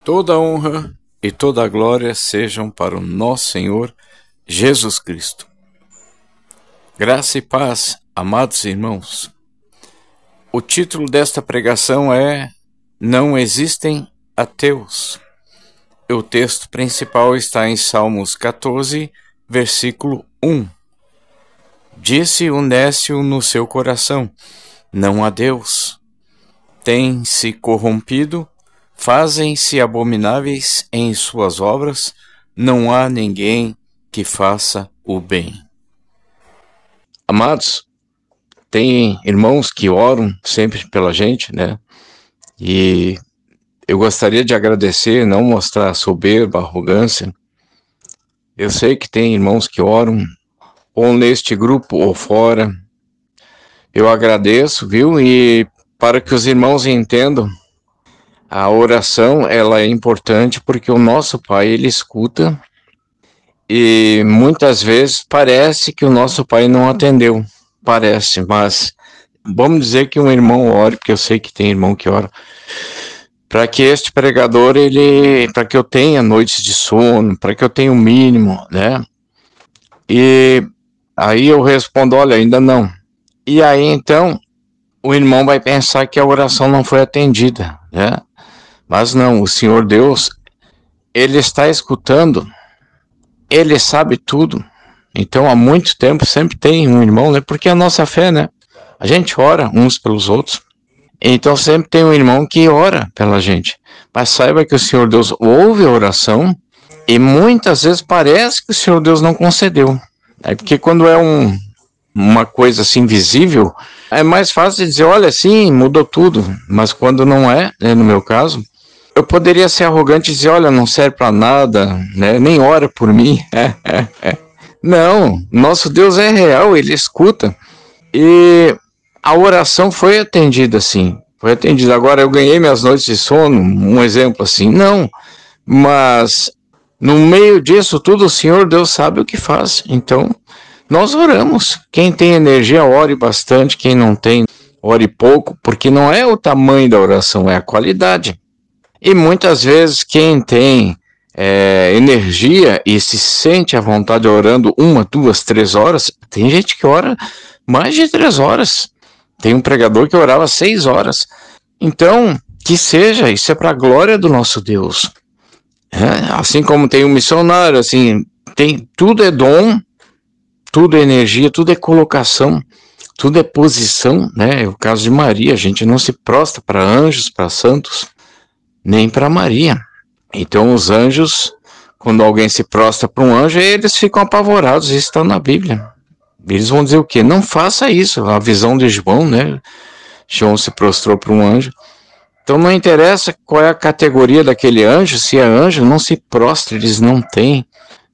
Toda honra e toda a glória sejam para o nosso Senhor Jesus Cristo. Graça e paz, amados irmãos. O título desta pregação é Não Existem Ateus. O texto principal está em Salmos 14, versículo 1. Disse o nécio no seu coração, não há Deus. Tem-se corrompido, fazem-se abomináveis em suas obras, não há ninguém que faça o bem. Amados, tem irmãos que oram sempre pela gente, né? E eu gostaria de agradecer, não mostrar soberba, arrogância. Eu sei que tem irmãos que oram, ou neste grupo ou fora. Eu agradeço, viu? E para que os irmãos entendam, a oração, ela é importante porque o nosso Pai, ele escuta e muitas vezes parece que o nosso Pai não atendeu. Parece, mas vamos dizer que um irmão ore, porque eu sei que tem irmão que ora, para que este pregador, para que eu tenha noites de sono, para que eu tenha o mínimo, né? E aí eu respondo, olha, ainda não. E aí então o irmão vai pensar que a oração não foi atendida, né? Mas não, o Senhor Deus, ele está escutando, ele sabe tudo. Então há muito tempo sempre tem um irmão, né? Porque a nossa fé, né? A gente ora uns pelos outros. Então sempre tem um irmão que ora pela gente. Mas saiba que o Senhor Deus ouve a oração e muitas vezes parece que o Senhor Deus não concedeu. É porque quando é uma coisa assim visível, é mais fácil de dizer, olha, sim, mudou tudo. Mas quando não é, né, no meu caso, eu poderia ser arrogante e dizer, olha, não serve para nada, né, nem ora por mim. Não, nosso Deus é real, ele escuta. E a oração foi atendida, sim. Foi atendida. Agora, eu ganhei minhas noites de sono, um exemplo assim. Não, mas no meio disso tudo, o Senhor Deus sabe o que faz. Então, nós oramos. Quem tem energia, ore bastante. Quem não tem, ore pouco. Porque não é o tamanho da oração, é a qualidade. E muitas vezes quem tem energia e se sente à vontade orando 1, 2, 3 horas, tem gente que ora mais de 3 horas. Tem um pregador que orava 6 horas. Então, que seja, isso é para a glória do nosso Deus. Assim como tem um missionário, assim, tudo é dom, tudo é energia, tudo é colocação, tudo é posição, né? É o caso de Maria, a gente não se prostra para anjos, para santos, nem para Maria. Então os anjos, quando alguém se prostra para um anjo, eles ficam apavorados, isso está na Bíblia. Eles vão dizer o quê? Não faça isso, a visão de João, né? João se prostrou para um anjo. Então não interessa qual é a categoria daquele anjo, se é anjo, não se prostra, eles não têm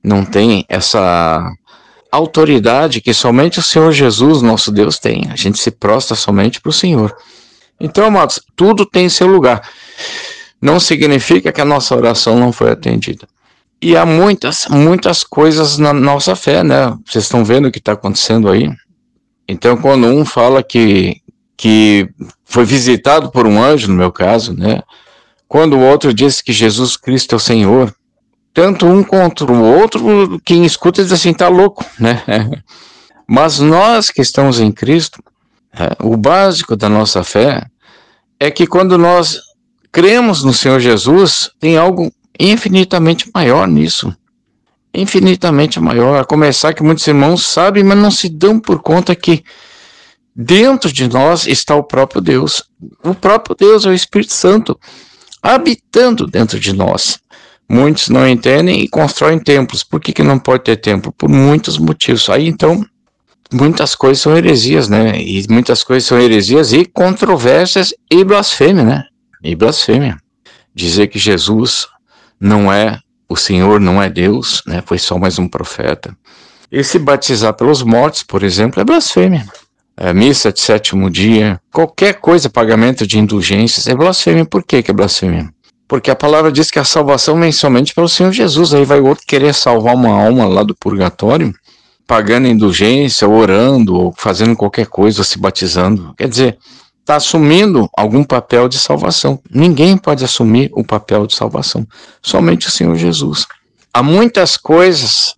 essa autoridade que somente o Senhor Jesus, nosso Deus, tem. A gente se prostra somente para o Senhor. Então, amados, tudo tem seu lugar. Não significa que a nossa oração não foi atendida. E há muitas coisas na nossa fé, né? Vocês estão vendo o que está acontecendo aí? Então, quando um fala que foi visitado por um anjo, no meu caso, né? Quando o outro diz que Jesus Cristo é o Senhor, tanto um contra o outro, quem escuta diz assim, tá louco, né? Mas nós que estamos em Cristo, o básico da nossa fé é que quando nós cremos no Senhor Jesus, tem algo infinitamente maior nisso. Infinitamente maior. A começar que muitos irmãos sabem, mas não se dão por conta que dentro de nós está o próprio Deus. O próprio Deus é o Espírito Santo habitando dentro de nós. Muitos não entendem e constroem templos. Por que não pode ter templo? Por muitos motivos. Aí então, muitas coisas são heresias, né? E muitas coisas são heresias e controvérsias e blasfêmia, né? E blasfêmia. Dizer que Jesus não é o Senhor, não é Deus, né? Foi só mais um profeta. E se batizar pelos mortos, por exemplo, é blasfêmia. Missa de 7º dia, qualquer coisa, pagamento de indulgências, é blasfêmia. Por que é blasfêmia? Porque a palavra diz que a salvação vem somente pelo Senhor Jesus. Aí vai outro querer salvar uma alma lá do purgatório, pagando indulgência, orando, ou fazendo qualquer coisa, ou se batizando. Quer dizer, está assumindo algum papel de salvação. Ninguém pode assumir o papel de salvação, somente o Senhor Jesus. Há muitas coisas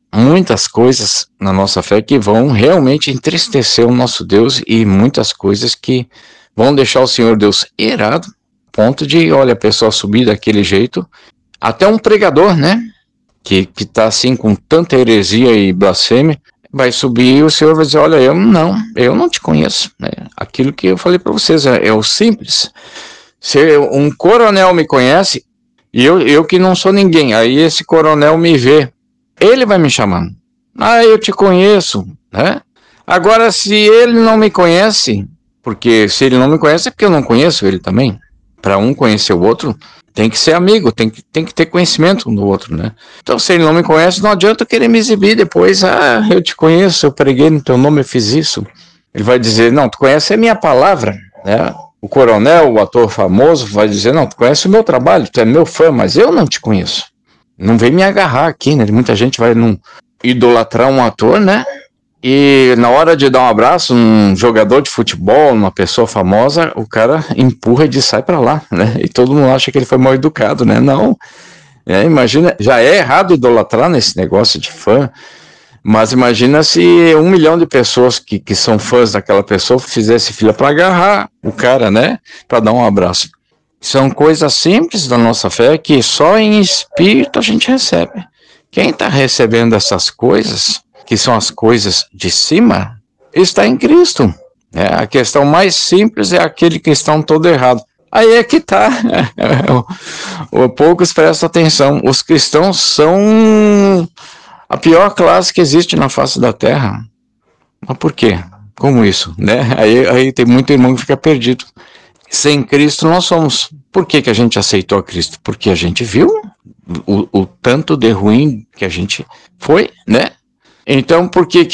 na nossa fé que vão realmente entristecer o nosso Deus e muitas coisas que vão deixar o Senhor Deus irado, ponto de, olha, a pessoa subir daquele jeito, até um pregador, né, que tá assim com tanta heresia e blasfêmia, vai subir e o Senhor vai dizer, olha, eu não te conheço, né? Aquilo que eu falei para vocês, é o simples. Se um coronel me conhece, e eu que não sou ninguém, aí esse coronel me vê, ele vai me chamando. Ah, eu te conheço, né? Agora, se ele não me conhece, porque se ele não me conhece é porque eu não conheço ele também. Para um conhecer o outro, tem que ser amigo, tem que ter conhecimento um do outro, né? Então, se ele não me conhece, não adianta eu querer me exibir depois. Ah, eu te conheço, eu preguei no teu nome, eu fiz isso. Ele vai dizer, não, tu conhece a minha palavra, né? O coronel, o ator famoso, vai dizer, não, tu conhece o meu trabalho, tu é meu fã, mas eu não te conheço. Não vem me agarrar aqui, né? Muita gente vai idolatrar um ator, né? E na hora de dar um abraço, um jogador de futebol, uma pessoa famosa, o cara empurra e diz, sai pra lá, né? E todo mundo acha que ele foi mal educado, né? Não, imagina, já é errado idolatrar nesse negócio de fã, mas imagina se 1 milhão de pessoas que são fãs daquela pessoa fizesse fila para agarrar o cara, né? Para dar um abraço. São coisas simples da nossa fé que só em espírito a gente recebe. Quem está recebendo essas coisas, que são as coisas de cima, está em Cristo. A questão mais simples é aquele cristão todo errado. Aí é que está. Poucos prestam atenção. Os cristãos são a pior classe que existe na face da terra. Mas por quê? Como isso? Né? Aí tem muito irmão que fica perdido. Sem Cristo nós somos. Por que a gente aceitou a Cristo? Porque a gente viu o tanto de ruim que a gente foi, né? Então, por que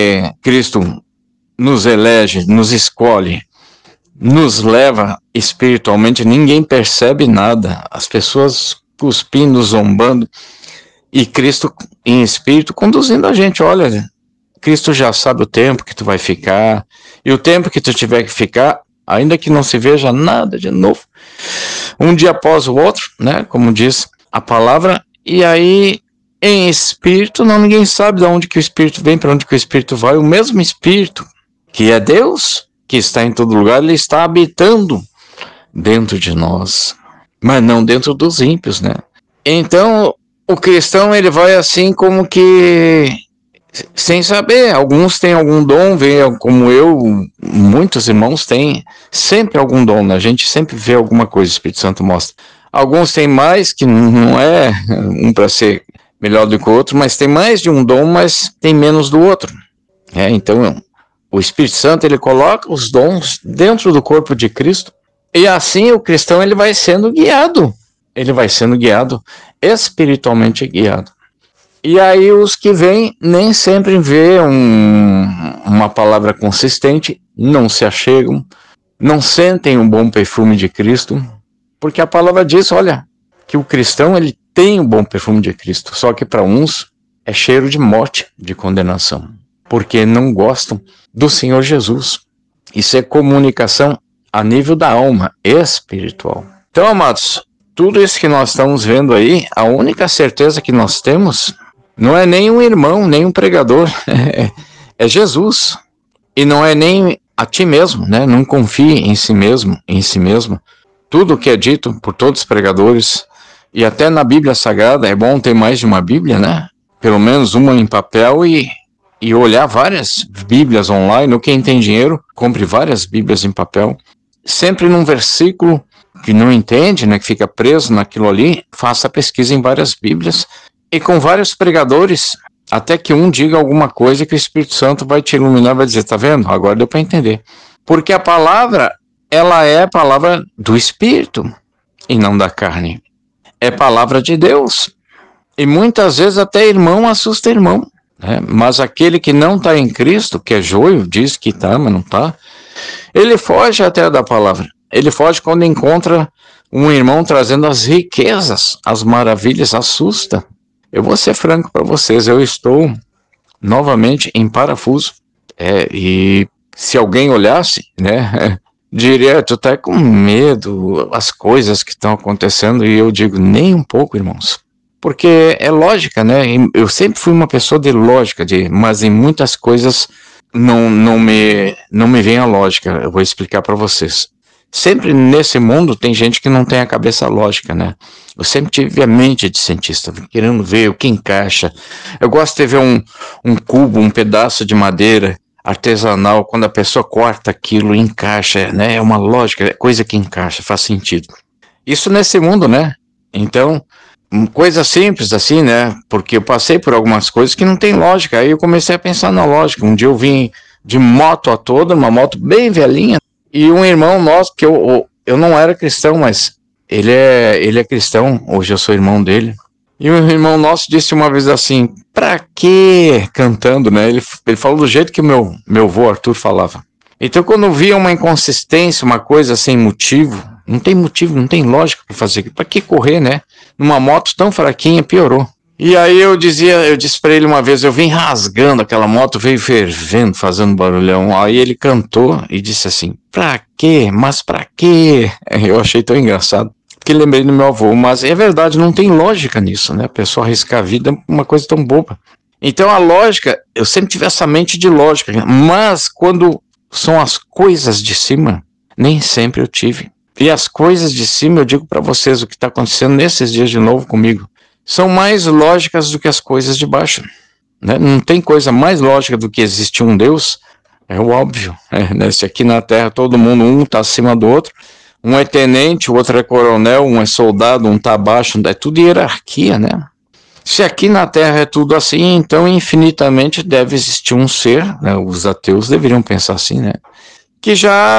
Cristo nos elege, nos escolhe, nos leva espiritualmente? Ninguém percebe nada. As pessoas cuspindo, zombando, e Cristo em espírito conduzindo a gente. Olha, Cristo já sabe o tempo que tu vai ficar, e o tempo que tu tiver que ficar, ainda que não se veja nada de novo, um dia após o outro, né? Como diz a palavra, e aí em espírito, ninguém sabe de onde que o espírito vem, para onde que o espírito vai. O mesmo espírito que é Deus, que está em todo lugar, ele está habitando dentro de nós, mas não dentro dos ímpios, né? Então, o cristão, ele vai assim como que sem saber. Alguns têm algum dom, como eu, muitos irmãos têm sempre algum dom, né? A gente sempre vê alguma coisa, o Espírito Santo mostra. Alguns têm mais, que não é um para ser melhor do que o outro, mas tem mais de um dom, mas tem menos do outro. Então, o Espírito Santo, ele coloca os dons dentro do corpo de Cristo, e assim o cristão, ele vai sendo guiado. Ele vai sendo guiado, espiritualmente guiado. E aí os que vêm nem sempre vê uma palavra consistente, não se achegam, não sentem um bom perfume de Cristo, porque a palavra diz, olha, que o cristão, ele tem um bom perfume de Cristo, só que para uns é cheiro de morte, de condenação, porque não gostam do Senhor Jesus. Isso é comunicação a nível da alma espiritual. Então, amados, tudo isso que nós estamos vendo aí, a única certeza que nós temos não é nem um irmão, nem um pregador, é Jesus. E não é nem a ti mesmo, né? Não confie em si mesmo, em si mesmo. Tudo o que é dito por todos os pregadores, e até na Bíblia Sagrada, é bom ter mais de uma Bíblia, né? Pelo menos uma em papel e olhar várias Bíblias online. Ou quem tem dinheiro, compre várias Bíblias em papel. Sempre num versículo que não entende, né? Que fica preso naquilo ali, faça pesquisa em várias Bíblias. E com vários pregadores, até que um diga alguma coisa que o Espírito Santo vai te iluminar, vai dizer, tá vendo? Agora deu para entender. Porque a palavra, ela é a palavra do Espírito e não da carne. É palavra de Deus. E muitas vezes até irmão assusta irmão, né? Mas aquele que não está em Cristo, que é joio, diz que está, mas não está, ele foge até da palavra. Ele foge quando encontra um irmão trazendo as riquezas, as maravilhas, assusta. Eu vou ser franco para vocês, eu estou novamente em parafuso. E se alguém olhasse, né, direto, tá com medo, as coisas que estão acontecendo, e eu digo, nem um pouco, irmãos. Porque é lógica, né? Eu sempre fui uma pessoa de lógica, mas em muitas coisas não me vem a lógica. Eu vou explicar para vocês. Sempre nesse mundo tem gente que não tem a cabeça lógica, né? Eu sempre tive a mente de cientista, querendo ver o que encaixa. Eu gosto de ver um cubo, um pedaço de madeira artesanal, quando a pessoa corta aquilo e encaixa, né? É uma lógica, é coisa que encaixa, faz sentido. Isso nesse mundo, né? Então, coisa simples assim, né? Porque eu passei por algumas coisas que não tem lógica. Aí eu comecei a pensar na lógica. Um dia eu vim de moto a toda, uma moto bem velhinha, e um irmão nosso, que eu não era cristão, mas ele é cristão, hoje eu sou irmão dele. E um irmão nosso disse uma vez assim, pra quê? Cantando, né? Ele falou do jeito que o meu avô Arthur falava. Então quando via uma inconsistência, uma coisa sem motivo, não tem lógica para fazer. Para que correr, né? Numa moto tão fraquinha, piorou. E aí eu disse para ele uma vez, eu vim rasgando aquela moto, veio fervendo, fazendo barulhão. Aí ele cantou e disse assim, pra quê? Mas pra quê? Eu achei tão engraçado, porque lembrei do meu avô, mas é verdade, não tem lógica nisso, né? A pessoa arriscar a vida é uma coisa tão boba. Então a lógica, eu sempre tive essa mente de lógica, mas quando são as coisas de cima, nem sempre eu tive. E as coisas de cima, eu digo para vocês o que está acontecendo nesses dias de novo comigo, são mais lógicas do que as coisas de baixo. Né? Não tem coisa mais lógica do que existir um Deus, é o óbvio. Né? Se aqui na Terra todo mundo, um está acima do outro, um é tenente, o outro é coronel, um é soldado, um está abaixo, é tudo hierarquia, né? Se aqui na Terra é tudo assim, então infinitamente deve existir um ser, né? Os ateus deveriam pensar assim, né? Que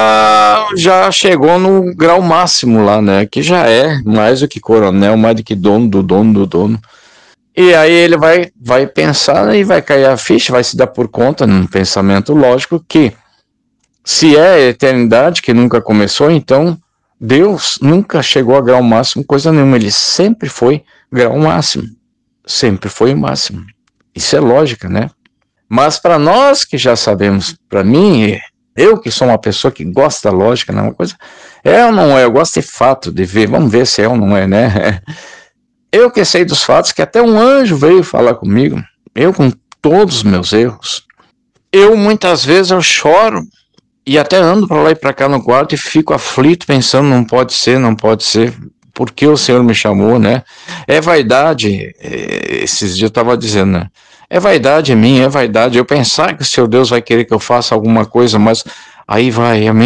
já chegou no grau máximo lá, né? Que já é mais do que coronel, mais do que dono do dono do dono. E aí ele vai pensar e vai cair a ficha, vai se dar por conta, num pensamento lógico, que se é a eternidade que nunca começou, então Deus nunca chegou a grau máximo, coisa nenhuma. Ele sempre foi grau máximo. Sempre foi o máximo. Isso é lógica, né? Mas para nós que já sabemos, para mim, eu que sou uma pessoa que gosta da lógica, não é uma coisa. É ou não é? Eu gosto de fato, de ver. Vamos ver se é ou não é, né? Eu que sei dos fatos, que até um anjo veio falar comigo. Eu com todos os meus erros. Eu muitas vezes eu choro e até ando para lá e para cá no quarto e fico aflito pensando, não pode ser, não pode ser. Por que o Senhor me chamou, né? É vaidade, esses dias eu estava dizendo, né? É vaidade minha, é vaidade. Eu pensar que o Senhor Deus vai querer que eu faça alguma coisa, mas aí vai a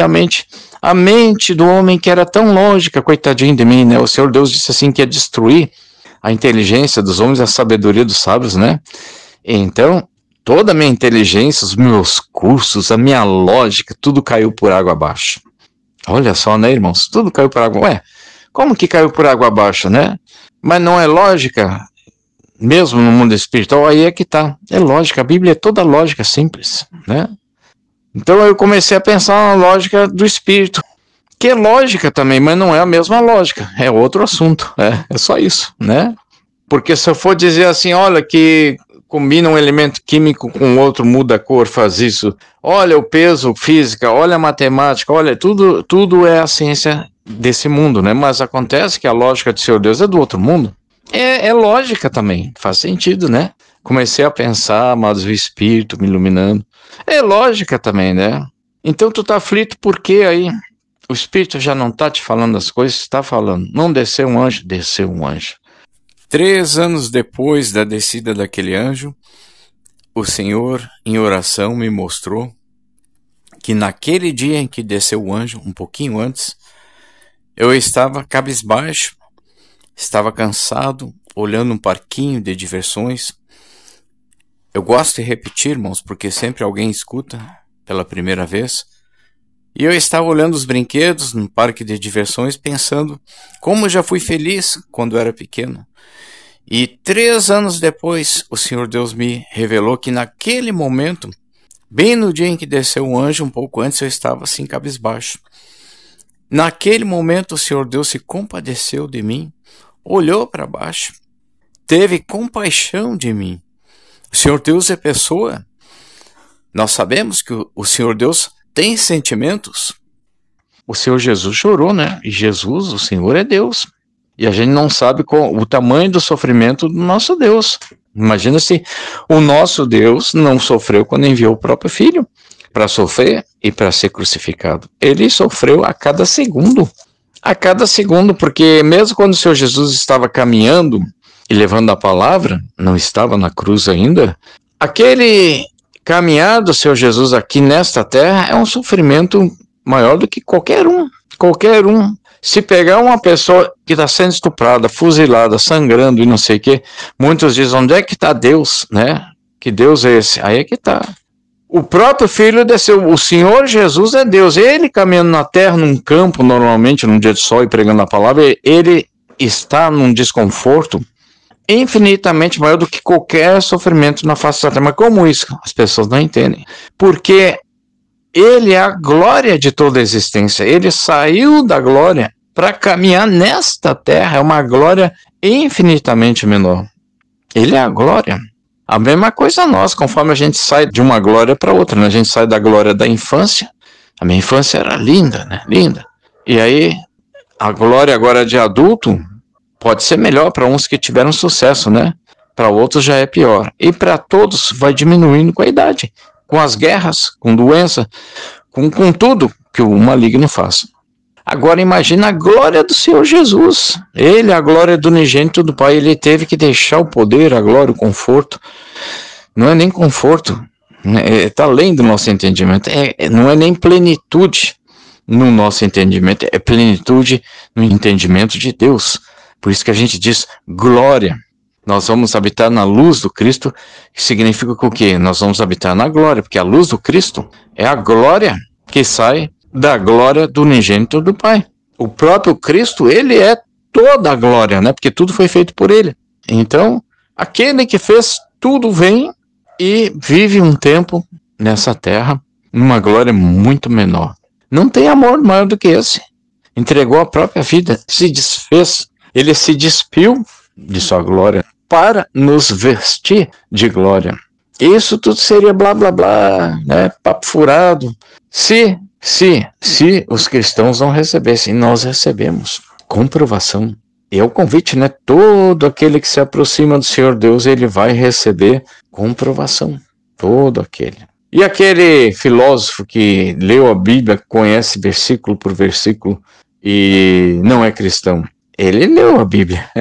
mente do homem que era tão lógica, coitadinho de mim, né? O Senhor Deus disse assim que ia destruir a inteligência dos homens, a sabedoria dos sábios, né? Então, toda a minha inteligência, os meus cursos, a minha lógica, tudo caiu por água abaixo. Olha só, né, irmãos? Tudo caiu por água. Ué, como que caiu por água abaixo, né? Mas não é lógica, mesmo no mundo espiritual, aí é que tá. É lógica, a Bíblia é toda lógica simples, né? Então eu comecei a pensar na lógica do espírito, que é lógica também, mas não é a mesma lógica, é outro assunto, é só isso, né? Porque se eu for dizer assim, olha, que combina um elemento químico com outro, muda a cor, faz isso, olha o peso, física, olha a matemática, olha, tudo é a ciência desse mundo, né? Mas acontece que a lógica do Senhor Deus é do outro mundo. É lógica também, faz sentido, né? Comecei a pensar, mas o Espírito me iluminando. É lógica também, né? Então tu tá aflito por quê aí? O Espírito já não tá te falando as coisas, está falando. Não desceu um anjo? Desceu um anjo. 3 anos depois da descida daquele anjo, o Senhor, em oração, me mostrou que naquele dia em que desceu o anjo, um pouquinho antes, eu estava cabisbaixo, estava cansado, olhando um parquinho de diversões. Eu gosto de repetir, irmãos, porque sempre alguém escuta pela primeira vez. E eu estava olhando os brinquedos no parque de diversões, pensando como eu já fui feliz quando era pequeno. E 3 anos depois, o Senhor Deus me revelou que naquele momento, bem no dia em que desceu o anjo, um pouco antes, eu estava assim cabisbaixo. Naquele momento, o Senhor Deus se compadeceu de mim, olhou para baixo, teve compaixão de mim. O Senhor Deus é pessoa. Nós sabemos que o Senhor Deus tem sentimentos. o Senhor Jesus chorou, né? E Jesus, o Senhor, é Deus. E a gente não sabe o tamanho do sofrimento do nosso Deus. Imagina se o nosso Deus não sofreu quando enviou o próprio Filho para sofrer e para ser crucificado. Ele sofreu a cada segundo. A cada segundo, porque mesmo quando o Senhor Jesus estava caminhando e levando a palavra, não estava na cruz ainda, aquele caminhar do Senhor Jesus aqui nesta terra é um sofrimento maior do que qualquer um. Qualquer um. Se pegar uma pessoa que está sendo estuprada, fuzilada, sangrando e não sei o quê, muitos dizem, onde é que está Deus, né? Que Deus é esse? Aí é que está. O próprio Filho desceu, o Senhor Jesus é Deus. Ele caminhando na terra, num campo, normalmente, num dia de sol e pregando a palavra, ele está num desconforto infinitamente maior do que qualquer sofrimento na face da terra. Mas como isso? As pessoas não entendem. Porque ele é a glória de toda a existência. Ele saiu da glória para caminhar nesta terra. É uma glória infinitamente menor. Ele é a glória. A mesma coisa nós, conforme a gente sai de uma glória para outra, né? A gente sai da glória da infância. A minha infância era linda, né? Linda. E aí, a glória agora de adulto pode ser melhor para uns que tiveram sucesso, né? Para outros já é pior. E para todos vai diminuindo com a idade. Com as guerras, com doença, com tudo que o maligno faz. Agora imagina a glória do Senhor Jesus. Ele, a glória do unigênito do Pai, ele teve que deixar o poder, a glória, o conforto. Não é nem conforto, está além do nosso entendimento. Não é nem plenitude no nosso entendimento, é plenitude no entendimento de Deus. Por isso que a gente diz glória. Nós vamos habitar na luz do Cristo, que significa o quê? Nós vamos habitar na glória, porque a luz do Cristo é a glória que sai da glória do unigênito do Pai. O próprio Cristo, ele é toda a glória, né? Porque tudo foi feito por ele. Então, aquele que fez tudo vem e vive um tempo nessa terra, numa glória muito menor. Não tem amor maior do que esse. Entregou a própria vida, se desfez, ele se despiu de sua glória para nos vestir de glória. Isso tudo seria blá blá blá, né? Papo furado. Se os cristãos não recebessem, nós recebemos. Comprovação. E é o convite, né? Todo aquele que se aproxima do Senhor Deus, ele vai receber comprovação. Todo aquele. E aquele filósofo que leu a Bíblia, conhece versículo por versículo e não é cristão, ele leu a Bíblia,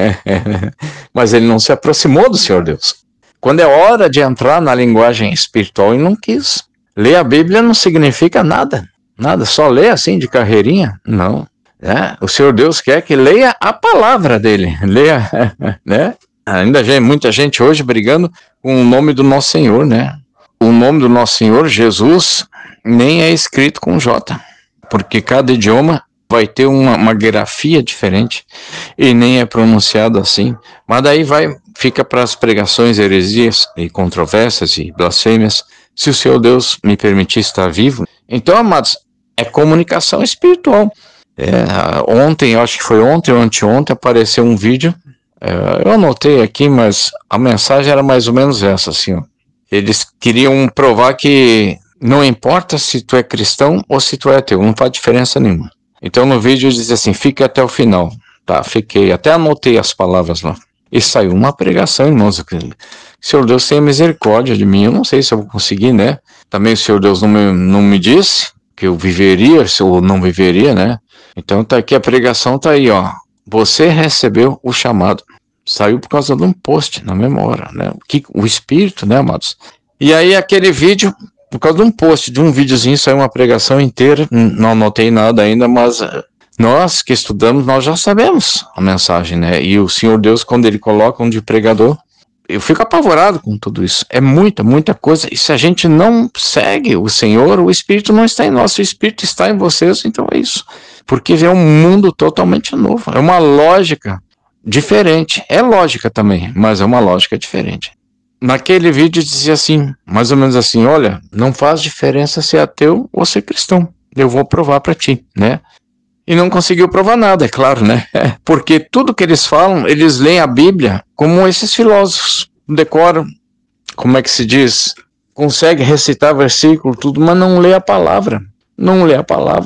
mas ele não se aproximou do Senhor Deus. Quando é hora de entrar na linguagem espiritual, ele não quis. Ler a Bíblia não significa nada, só ler assim de carreirinha, não. O Senhor Deus quer que leia a palavra dele, leia, né? Ainda tem muita gente hoje brigando com o nome do nosso Senhor, né? O nome do nosso Senhor, Jesus, nem é escrito com J, porque cada idioma vai ter uma grafia diferente e nem é pronunciado assim. Mas daí fica para as pregações, heresias e controvérsias e blasfêmias, se o Senhor Deus me permitir estar vivo. Então, amados, é comunicação espiritual. Ontem, eu acho que foi ontem ou anteontem, apareceu um vídeo, eu anotei aqui, mas a mensagem era mais ou menos essa, assim, ó. Eles queriam provar que não importa se tu é cristão ou se tu é ateu, não faz diferença nenhuma. Então no vídeo diz assim, fique até o final. Tá, fiquei, até anotei as palavras lá. E saiu uma pregação, irmãos. Senhor Deus tenha misericórdia de mim, eu não sei se eu vou conseguir, né? Também o Senhor Deus não me disse que eu viveria, se eu não viveria, né? Então tá aqui, a pregação tá aí, ó. Você recebeu o chamado. Saiu por causa de um post na mesma hora, né? O Espírito, né, amados? E aí aquele vídeo, por causa de um post, de um videozinho, saiu uma pregação inteira, não anotei nada ainda, mas nós que estudamos, nós já sabemos a mensagem, né? E o Senhor Deus, quando ele coloca um de pregador, eu fico apavorado com tudo isso. É muita, muita coisa. E se a gente não segue o Senhor, o Espírito não está em nós, o Espírito está em vocês, então é isso. Porque é um mundo totalmente novo, é uma lógica diferente. É lógica também, mas é uma lógica diferente. Naquele vídeo dizia assim, mais ou menos assim, olha, não faz diferença ser ateu ou ser cristão. Eu vou provar para ti, né? E não conseguiu provar nada, é claro, né? Porque tudo que eles falam, eles leem a Bíblia como esses filósofos. Decoram, como é que se diz? Consegue recitar versículo, tudo, mas não lê a palavra. Não lê a palavra.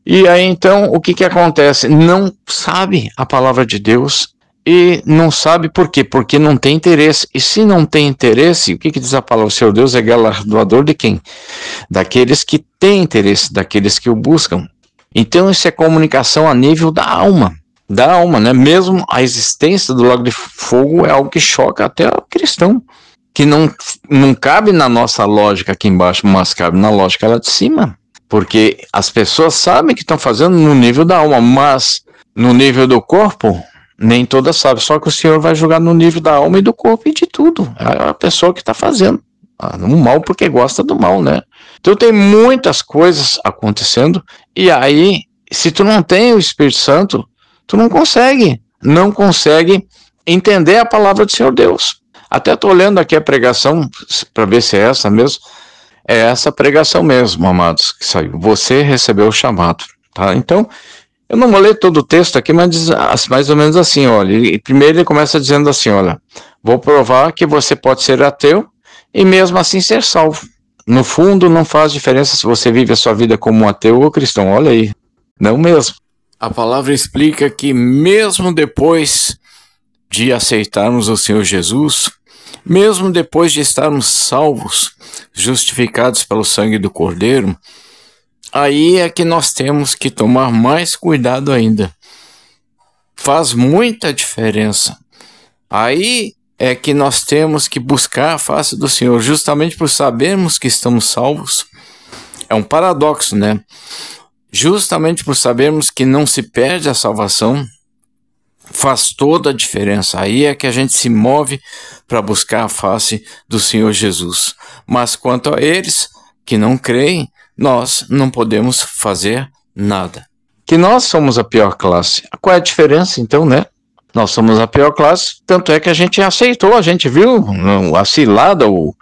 E aí então o que acontece? Não sabe a palavra de Deus e não sabe por quê? Porque não tem interesse. E se não tem interesse, o que diz a palavra? O Senhor Deus é galardoador de quem? Daqueles que têm interesse, daqueles que o buscam. Então isso é comunicação a nível da alma, né? Mesmo a existência do lago de fogo é algo que choca até o cristão, que não cabe na nossa lógica aqui embaixo, mas cabe na lógica lá de cima. Porque as pessoas sabem que estão fazendo no nível da alma, mas no nível do corpo, nem todas sabem. Só que o Senhor vai julgar no nível da alma e do corpo e de tudo. É a pessoa que está fazendo o mal porque gosta do mal, né? Então tem muitas coisas acontecendo. E aí, se tu não tem o Espírito Santo, tu não consegue entender a palavra do Senhor Deus. Até estou olhando aqui a pregação para ver se é essa mesmo. É essa pregação mesmo, amados, que saiu. Você recebeu o chamado, tá? Então, eu não vou ler todo o texto aqui, mas diz mais ou menos assim, olha. E primeiro ele começa dizendo assim, olha, vou provar que você pode ser ateu e mesmo assim ser salvo. No fundo, não faz diferença se você vive a sua vida como um ateu ou cristão, olha aí. Não mesmo. A palavra explica que mesmo depois de aceitarmos o Senhor Jesus, mesmo depois de estarmos salvos, justificados pelo sangue do Cordeiro, aí é que nós temos que tomar mais cuidado ainda. Faz muita diferença. Aí é que nós temos que buscar a face do Senhor, justamente por sabermos que estamos salvos. É um paradoxo, né? Justamente por sabermos que não se perde a salvação, faz toda a diferença. Aí é que a gente se move para buscar a face do Senhor Jesus. Mas quanto a eles que não creem, nós não podemos fazer nada. Que nós somos a pior classe. Qual é a diferença então, né? Nós somos a pior classe, tanto é que a gente aceitou, a gente viu a cilada, o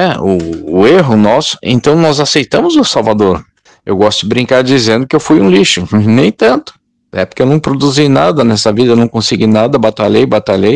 erro nosso, então nós aceitamos o Salvador. Eu gosto de brincar dizendo que eu fui um lixo, nem tanto. É porque eu não produzi nada nessa vida, eu não consegui nada, batalhei,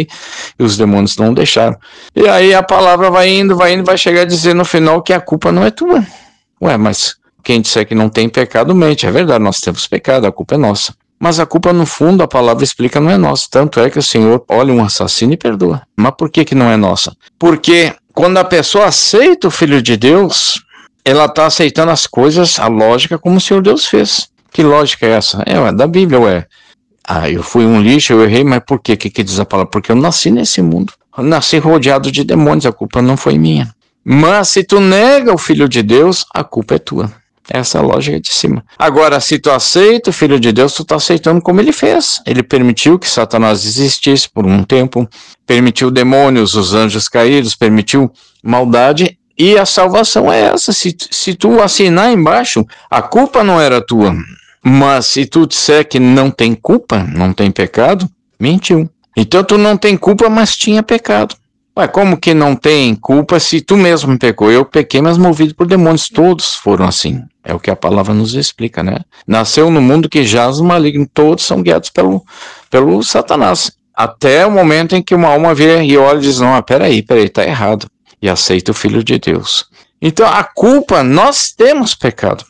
e os demônios não deixaram. E aí a palavra vai indo, vai chegar a dizer no final que a culpa não é tua. Ué, mas quem disser que não tem pecado mente, é verdade, nós temos pecado, a culpa é nossa. Mas a culpa, no fundo, a palavra explica, não é nossa. Tanto é que o Senhor olha um assassino e perdoa. Mas por que não é nossa? Porque quando a pessoa aceita o Filho de Deus, ela está aceitando as coisas, a lógica, como o Senhor Deus fez. Que lógica é essa? É da Bíblia, ué. Eu fui um lixo, eu errei, mas por quê? O que diz a palavra? Porque eu nasci nesse mundo. Eu nasci rodeado de demônios, a culpa não foi minha. Mas se tu nega o Filho de Deus, a culpa é tua. Essa é a lógica de cima. Agora, se tu aceita o Filho de Deus, tu está aceitando como ele fez. Ele permitiu que Satanás existisse por um tempo, permitiu demônios, os anjos caídos, permitiu maldade, e a salvação é essa. Se tu assinar embaixo, a culpa não era tua. Mas se tu disser que não tem culpa, não tem pecado, mentiu. Então tu não tem culpa, mas tinha pecado. Ué, como que não tem culpa se tu mesmo pecou? Eu pequei, mas movido por demônios. Todos foram assim. É o que a palavra nos explica, né? Nasceu no mundo que jaz o maligno. Todos são guiados pelo Satanás. Até o momento em que uma alma vê e olha e diz, não, peraí, tá errado. E aceita o Filho de Deus. Então a culpa, nós temos pecado.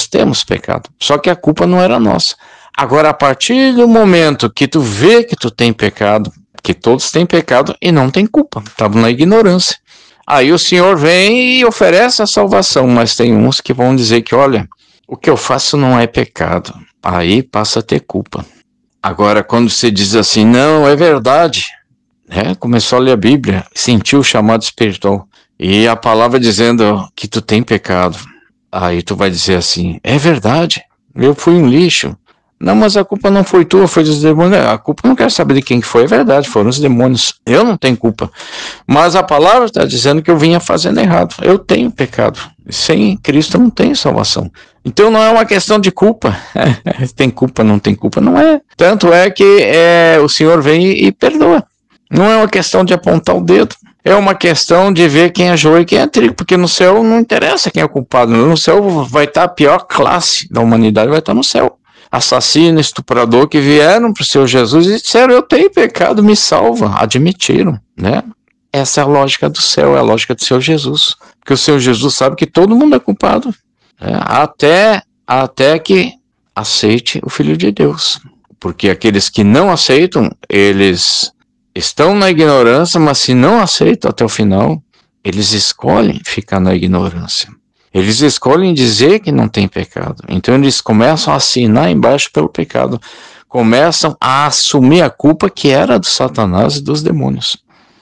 Só que a culpa não era nossa. Agora, a partir do momento que tu vê que tu tem pecado, que todos têm pecado e não tem culpa, estavam na ignorância. Aí o Senhor vem e oferece a salvação, mas tem uns que vão dizer que, olha, o que eu faço não é pecado, aí passa a ter culpa. Agora, quando você diz assim, não, é verdade, começou a ler a Bíblia, sentiu o chamado espiritual, e a palavra dizendo que tu tem pecado, aí tu vai dizer assim, é verdade, eu fui um lixo. Não, mas a culpa não foi tua, foi dos demônios. A culpa não quero saber de quem que foi, é verdade, foram os demônios. Eu não tenho culpa. Mas a palavra está dizendo que eu vinha fazendo errado. Eu tenho pecado. Sem Cristo eu não tenho salvação. Então não é uma questão de culpa. Tem culpa, não tem culpa, não é. Tanto é que o Senhor vem e perdoa. Não é uma questão de apontar o dedo. É uma questão de ver quem é joio e quem é trigo, porque no céu não interessa quem é o culpado. No céu vai estar a pior classe da humanidade, vai estar no céu. Assassino, estuprador que vieram para o Senhor Jesus e disseram, eu tenho pecado, me salva, admitiram, né? Essa é a lógica do céu, é a lógica do Senhor Jesus, porque o Senhor Jesus sabe que todo mundo é culpado, né? até que aceite o Filho de Deus. Porque aqueles que não aceitam, eles estão na ignorância, mas se não aceitam até o final, eles escolhem ficar na ignorância. Eles escolhem dizer que não tem pecado. Então eles começam a assinar embaixo pelo pecado. Começam a assumir a culpa que era do Satanás e dos demônios.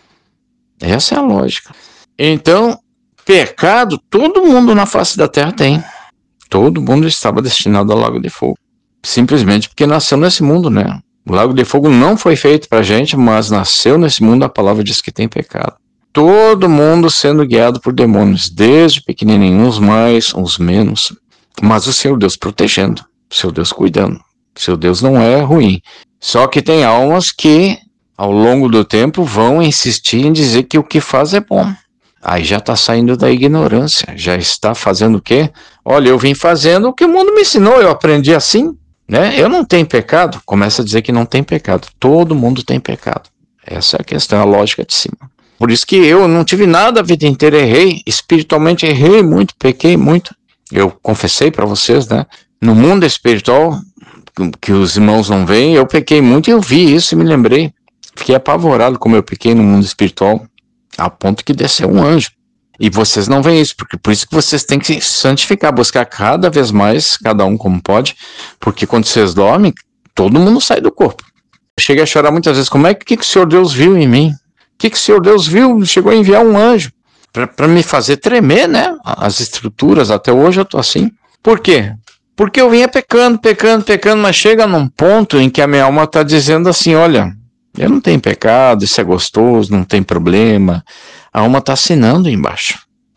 Essa é a lógica. Então, pecado, todo mundo na face da terra tem. Todo mundo estava destinado ao lago de fogo. Simplesmente porque nasceu nesse mundo, né? O lago de fogo não foi feito pra gente, mas nasceu nesse mundo, a palavra diz que tem pecado. Todo mundo sendo guiado por demônios, desde pequenininho, uns mais, uns menos. Mas o Senhor Deus protegendo, o Senhor Deus cuidando. O Senhor Deus não é ruim. Só que tem almas que, ao longo do tempo, vão insistir em dizer que o que faz é bom. Aí já está saindo da ignorância, já está fazendo o quê? Olha, eu vim fazendo o que o mundo me ensinou, eu aprendi assim, né? Eu não tenho pecado, começa a dizer que não tem pecado. Todo mundo tem pecado. Essa é a questão, a lógica de cima. Por isso que eu não tive nada a vida inteira, errei, espiritualmente errei muito, pequei muito. Eu confessei para vocês, né? No mundo espiritual, que os irmãos não veem, eu pequei muito e eu vi isso e me lembrei. Fiquei apavorado como eu pequei no mundo espiritual, a ponto que desceu um anjo. E vocês não veem isso, porque por isso que vocês têm que se santificar, buscar cada vez mais, cada um como pode, porque quando vocês dormem, todo mundo sai do corpo. Eu cheguei a chorar muitas vezes, como é que o Senhor Deus viu em mim? O que o Senhor Deus viu? Chegou a enviar um anjo para me fazer tremer, né? As estruturas, até hoje eu tô assim. Por quê? Porque eu vinha pecando, mas chega num ponto em que a minha alma está dizendo assim, olha, eu não tenho pecado, isso é gostoso, não tem problema. A alma está assinando embaixo.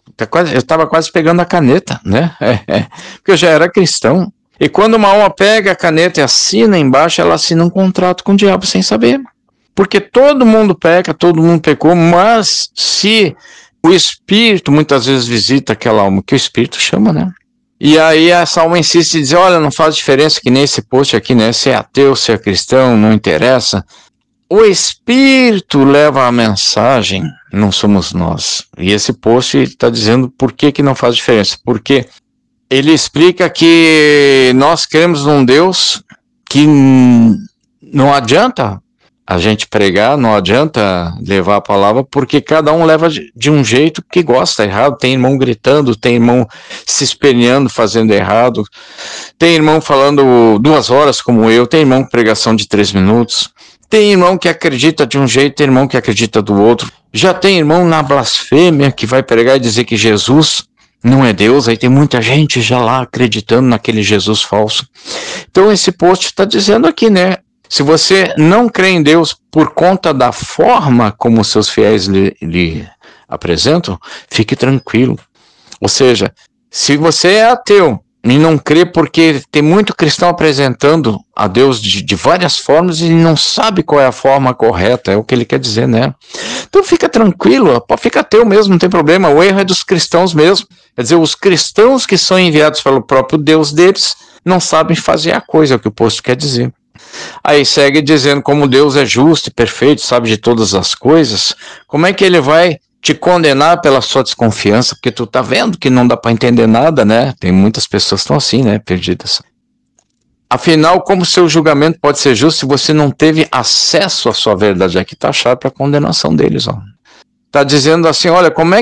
Eu estava quase pegando a caneta, né? Porque eu já era cristão. E quando uma alma pega a caneta e assina embaixo, ela assina um contrato com o diabo sem saber. Porque todo mundo peca, todo mundo pecou, mas se o Espírito muitas vezes visita aquela alma, que o Espírito chama, né? E aí essa alma insiste em dizer, olha, não faz diferença que nem esse post aqui, né? Se é ateu, se é cristão, não interessa. O Espírito leva a mensagem, não somos nós. E esse post está dizendo por que não faz diferença. Porque ele explica que nós cremos num Deus que não adianta a gente pregar, não adianta levar a palavra, porque cada um leva de um jeito que gosta errado. Tem irmão gritando, tem irmão se espelhando, fazendo errado, tem irmão falando 2 horas como eu, tem irmão com pregação de 3 minutos, tem irmão que acredita de um jeito, tem irmão que acredita do outro, já tem irmão na blasfêmia que vai pregar e dizer que Jesus não é Deus, aí tem muita gente já lá acreditando naquele Jesus falso. Então esse post está dizendo aqui, né? Se você não crê em Deus por conta da forma como seus fiéis lhe apresentam, fique tranquilo. Ou seja, se você é ateu e não crê porque tem muito cristão apresentando a Deus de várias formas e não sabe qual é a forma correta, é o que ele quer dizer, né? Então fica tranquilo, fica ateu mesmo, não tem problema, o erro é dos cristãos mesmo. Quer dizer, os cristãos que são enviados pelo próprio Deus deles não sabem fazer a coisa, é o que o posto quer dizer. Aí segue dizendo, como Deus é justo e perfeito, sabe de todas as coisas, como é que ele vai te condenar pela sua desconfiança? Porque tu tá vendo que não dá para entender nada, né? Tem muitas pessoas que estão assim, né? Perdidas. Afinal, como seu julgamento pode ser justo se você não teve acesso à sua verdade? Aqui tá a chave para a condenação deles, ó. Tá dizendo assim, olha, como é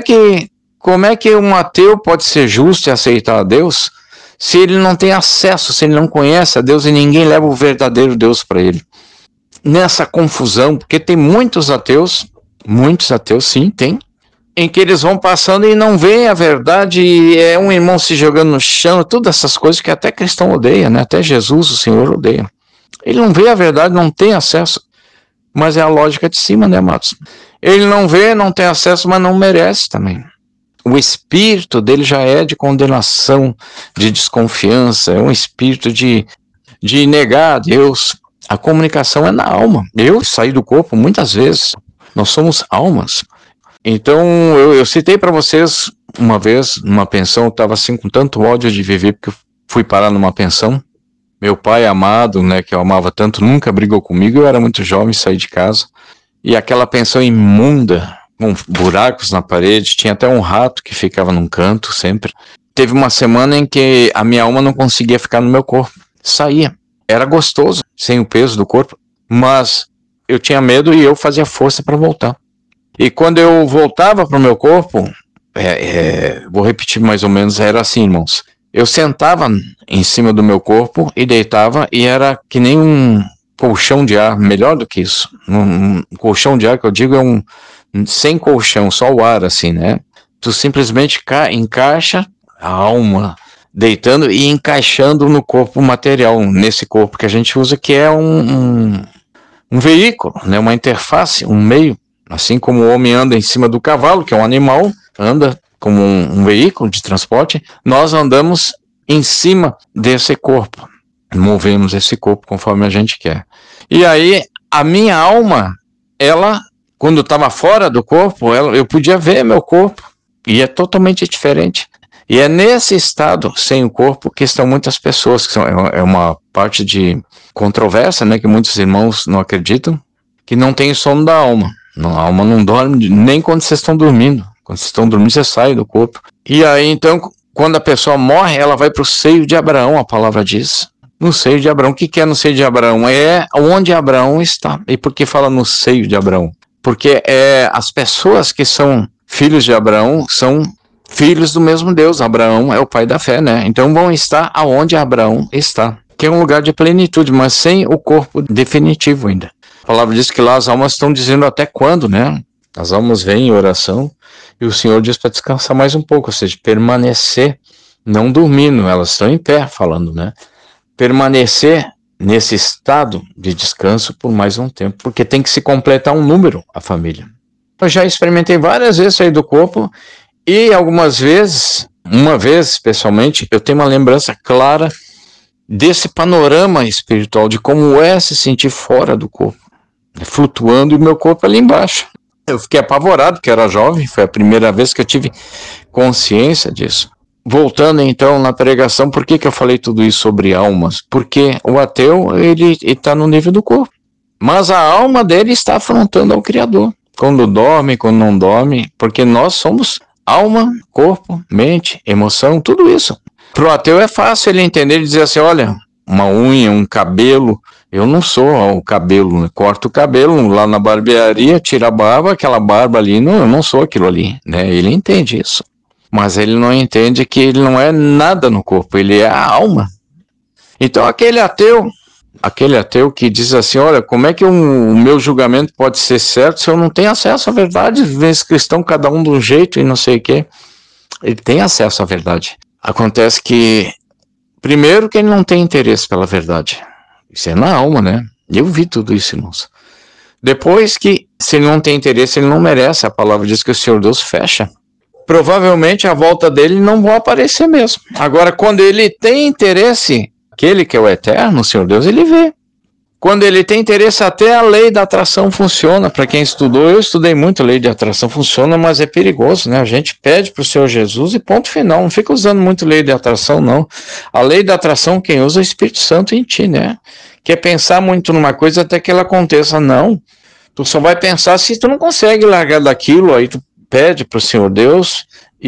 que um ateu pode ser justo e aceitar a Deus se ele não tem acesso, se ele não conhece a Deus e ninguém leva o verdadeiro Deus para ele? Nessa confusão, porque tem muitos ateus sim, tem, em que eles vão passando e não veem a verdade, e é um irmão se jogando no chão, todas essas coisas que até cristão odeia, né? Até Jesus, o Senhor, odeia. Ele não vê a verdade, não tem acesso, mas é a lógica de cima, né, amados? Ele não vê, não tem acesso, mas não merece também. O espírito dele já é de condenação, de desconfiança, é um espírito de negar a Deus. A comunicação é na alma. Eu saí do corpo muitas vezes, nós somos almas. Então, eu citei para vocês uma vez, numa pensão, eu estava assim com tanto ódio de viver, porque eu fui parar numa pensão. Meu pai amado, né, que eu amava tanto, nunca brigou comigo, eu era muito jovem, saí de casa. E aquela pensão imunda, com buracos na parede, tinha até um rato que ficava num canto sempre. Teve uma semana em que a minha alma não conseguia ficar no meu corpo. saía. Era gostoso, sem o peso do corpo, mas eu tinha medo e eu fazia força para voltar. E quando eu voltava para o meu corpo, vou repetir mais ou menos, era assim, irmãos. Eu sentava em cima do meu corpo e deitava, e era que nem um colchão de ar, melhor do que isso. Um colchão de ar que eu digo sem colchão, só o ar, assim, né? Tu simplesmente encaixa a alma deitando e encaixando no corpo material, nesse corpo que a gente usa, que é um veículo, né? Uma interface, um meio. Assim como o homem anda em cima do cavalo, que é um animal, anda como um veículo de transporte, nós andamos em cima desse corpo, movemos esse corpo conforme a gente quer. E aí, a minha alma, ela, quando estava fora do corpo, eu podia ver meu corpo, e é totalmente diferente. E é nesse estado, sem o corpo, que estão muitas pessoas, que é uma parte de controvérsia, né, que muitos irmãos não acreditam, que não tem sono da alma. A alma não dorme nem quando vocês estão dormindo. Quando vocês estão dormindo, você sai do corpo. E aí, então, quando a pessoa morre, ela vai para o seio de Abraão, a palavra diz. No seio de Abraão. O que é no seio de Abraão? É onde Abraão está. E por que fala no seio de Abraão? Porque as pessoas que são filhos de Abraão são filhos do mesmo Deus. Abraão é o pai da fé, né? Então vão estar aonde Abraão está. Que é um lugar de plenitude, mas sem o corpo definitivo ainda. A palavra diz que lá as almas estão dizendo até quando, né? As almas vêm em oração e o Senhor diz para descansar mais um pouco, ou seja, permanecer, não dormindo, elas estão em pé falando, né? Permanecer nesse estado de descanso por mais um tempo, porque tem que se completar um número, a família. Eu já experimentei várias vezes sair do corpo e algumas vezes, uma vez especialmente, eu tenho uma lembrança clara desse panorama espiritual, de como é se sentir fora do corpo, flutuando e o meu corpo ali embaixo. Eu fiquei apavorado, porque era jovem, foi a primeira vez que eu tive consciência disso. Voltando então na pregação, por que eu falei tudo isso sobre almas? Porque o ateu, ele está no nível do corpo, mas a alma dele está afrontando ao Criador, quando dorme, quando não dorme, porque nós somos alma, corpo, mente, emoção, tudo isso. Para o ateu é fácil ele entender e dizer assim, olha, uma unha, um cabelo, eu não sou o cabelo, né? Corto o cabelo lá na barbearia, tira a barba, aquela barba ali, não, eu não sou aquilo ali, né? Ele entende isso, mas ele não entende que ele não é nada no corpo, ele é a alma. Então aquele ateu que diz assim, olha, como é que o meu julgamento pode ser certo se eu não tenho acesso à verdade? Esse cristão, cada um de um jeito e não sei o quê. Ele tem acesso à verdade. Acontece que, primeiro, que ele não tem interesse pela verdade. Isso é na alma, né? Eu vi tudo isso, irmãos. Depois que, se ele não tem interesse, ele não merece. A palavra diz que o Senhor Deus fecha. Provavelmente a volta dele não vai aparecer mesmo. Agora, quando ele tem interesse, aquele que é o eterno, o Senhor Deus, ele vê. Quando ele tem interesse, até a lei da atração funciona. Para quem estudou, eu estudei muito a lei de atração, funciona, mas é perigoso, né? A gente pede para o Senhor Jesus e ponto final. Não fica usando muito lei de atração, não. A lei da atração, quem usa é o Espírito Santo em ti, né? Quer pensar muito numa coisa até que ela aconteça. Não. Tu só vai pensar se tu não consegue largar daquilo, aí tu pede para o Senhor Deus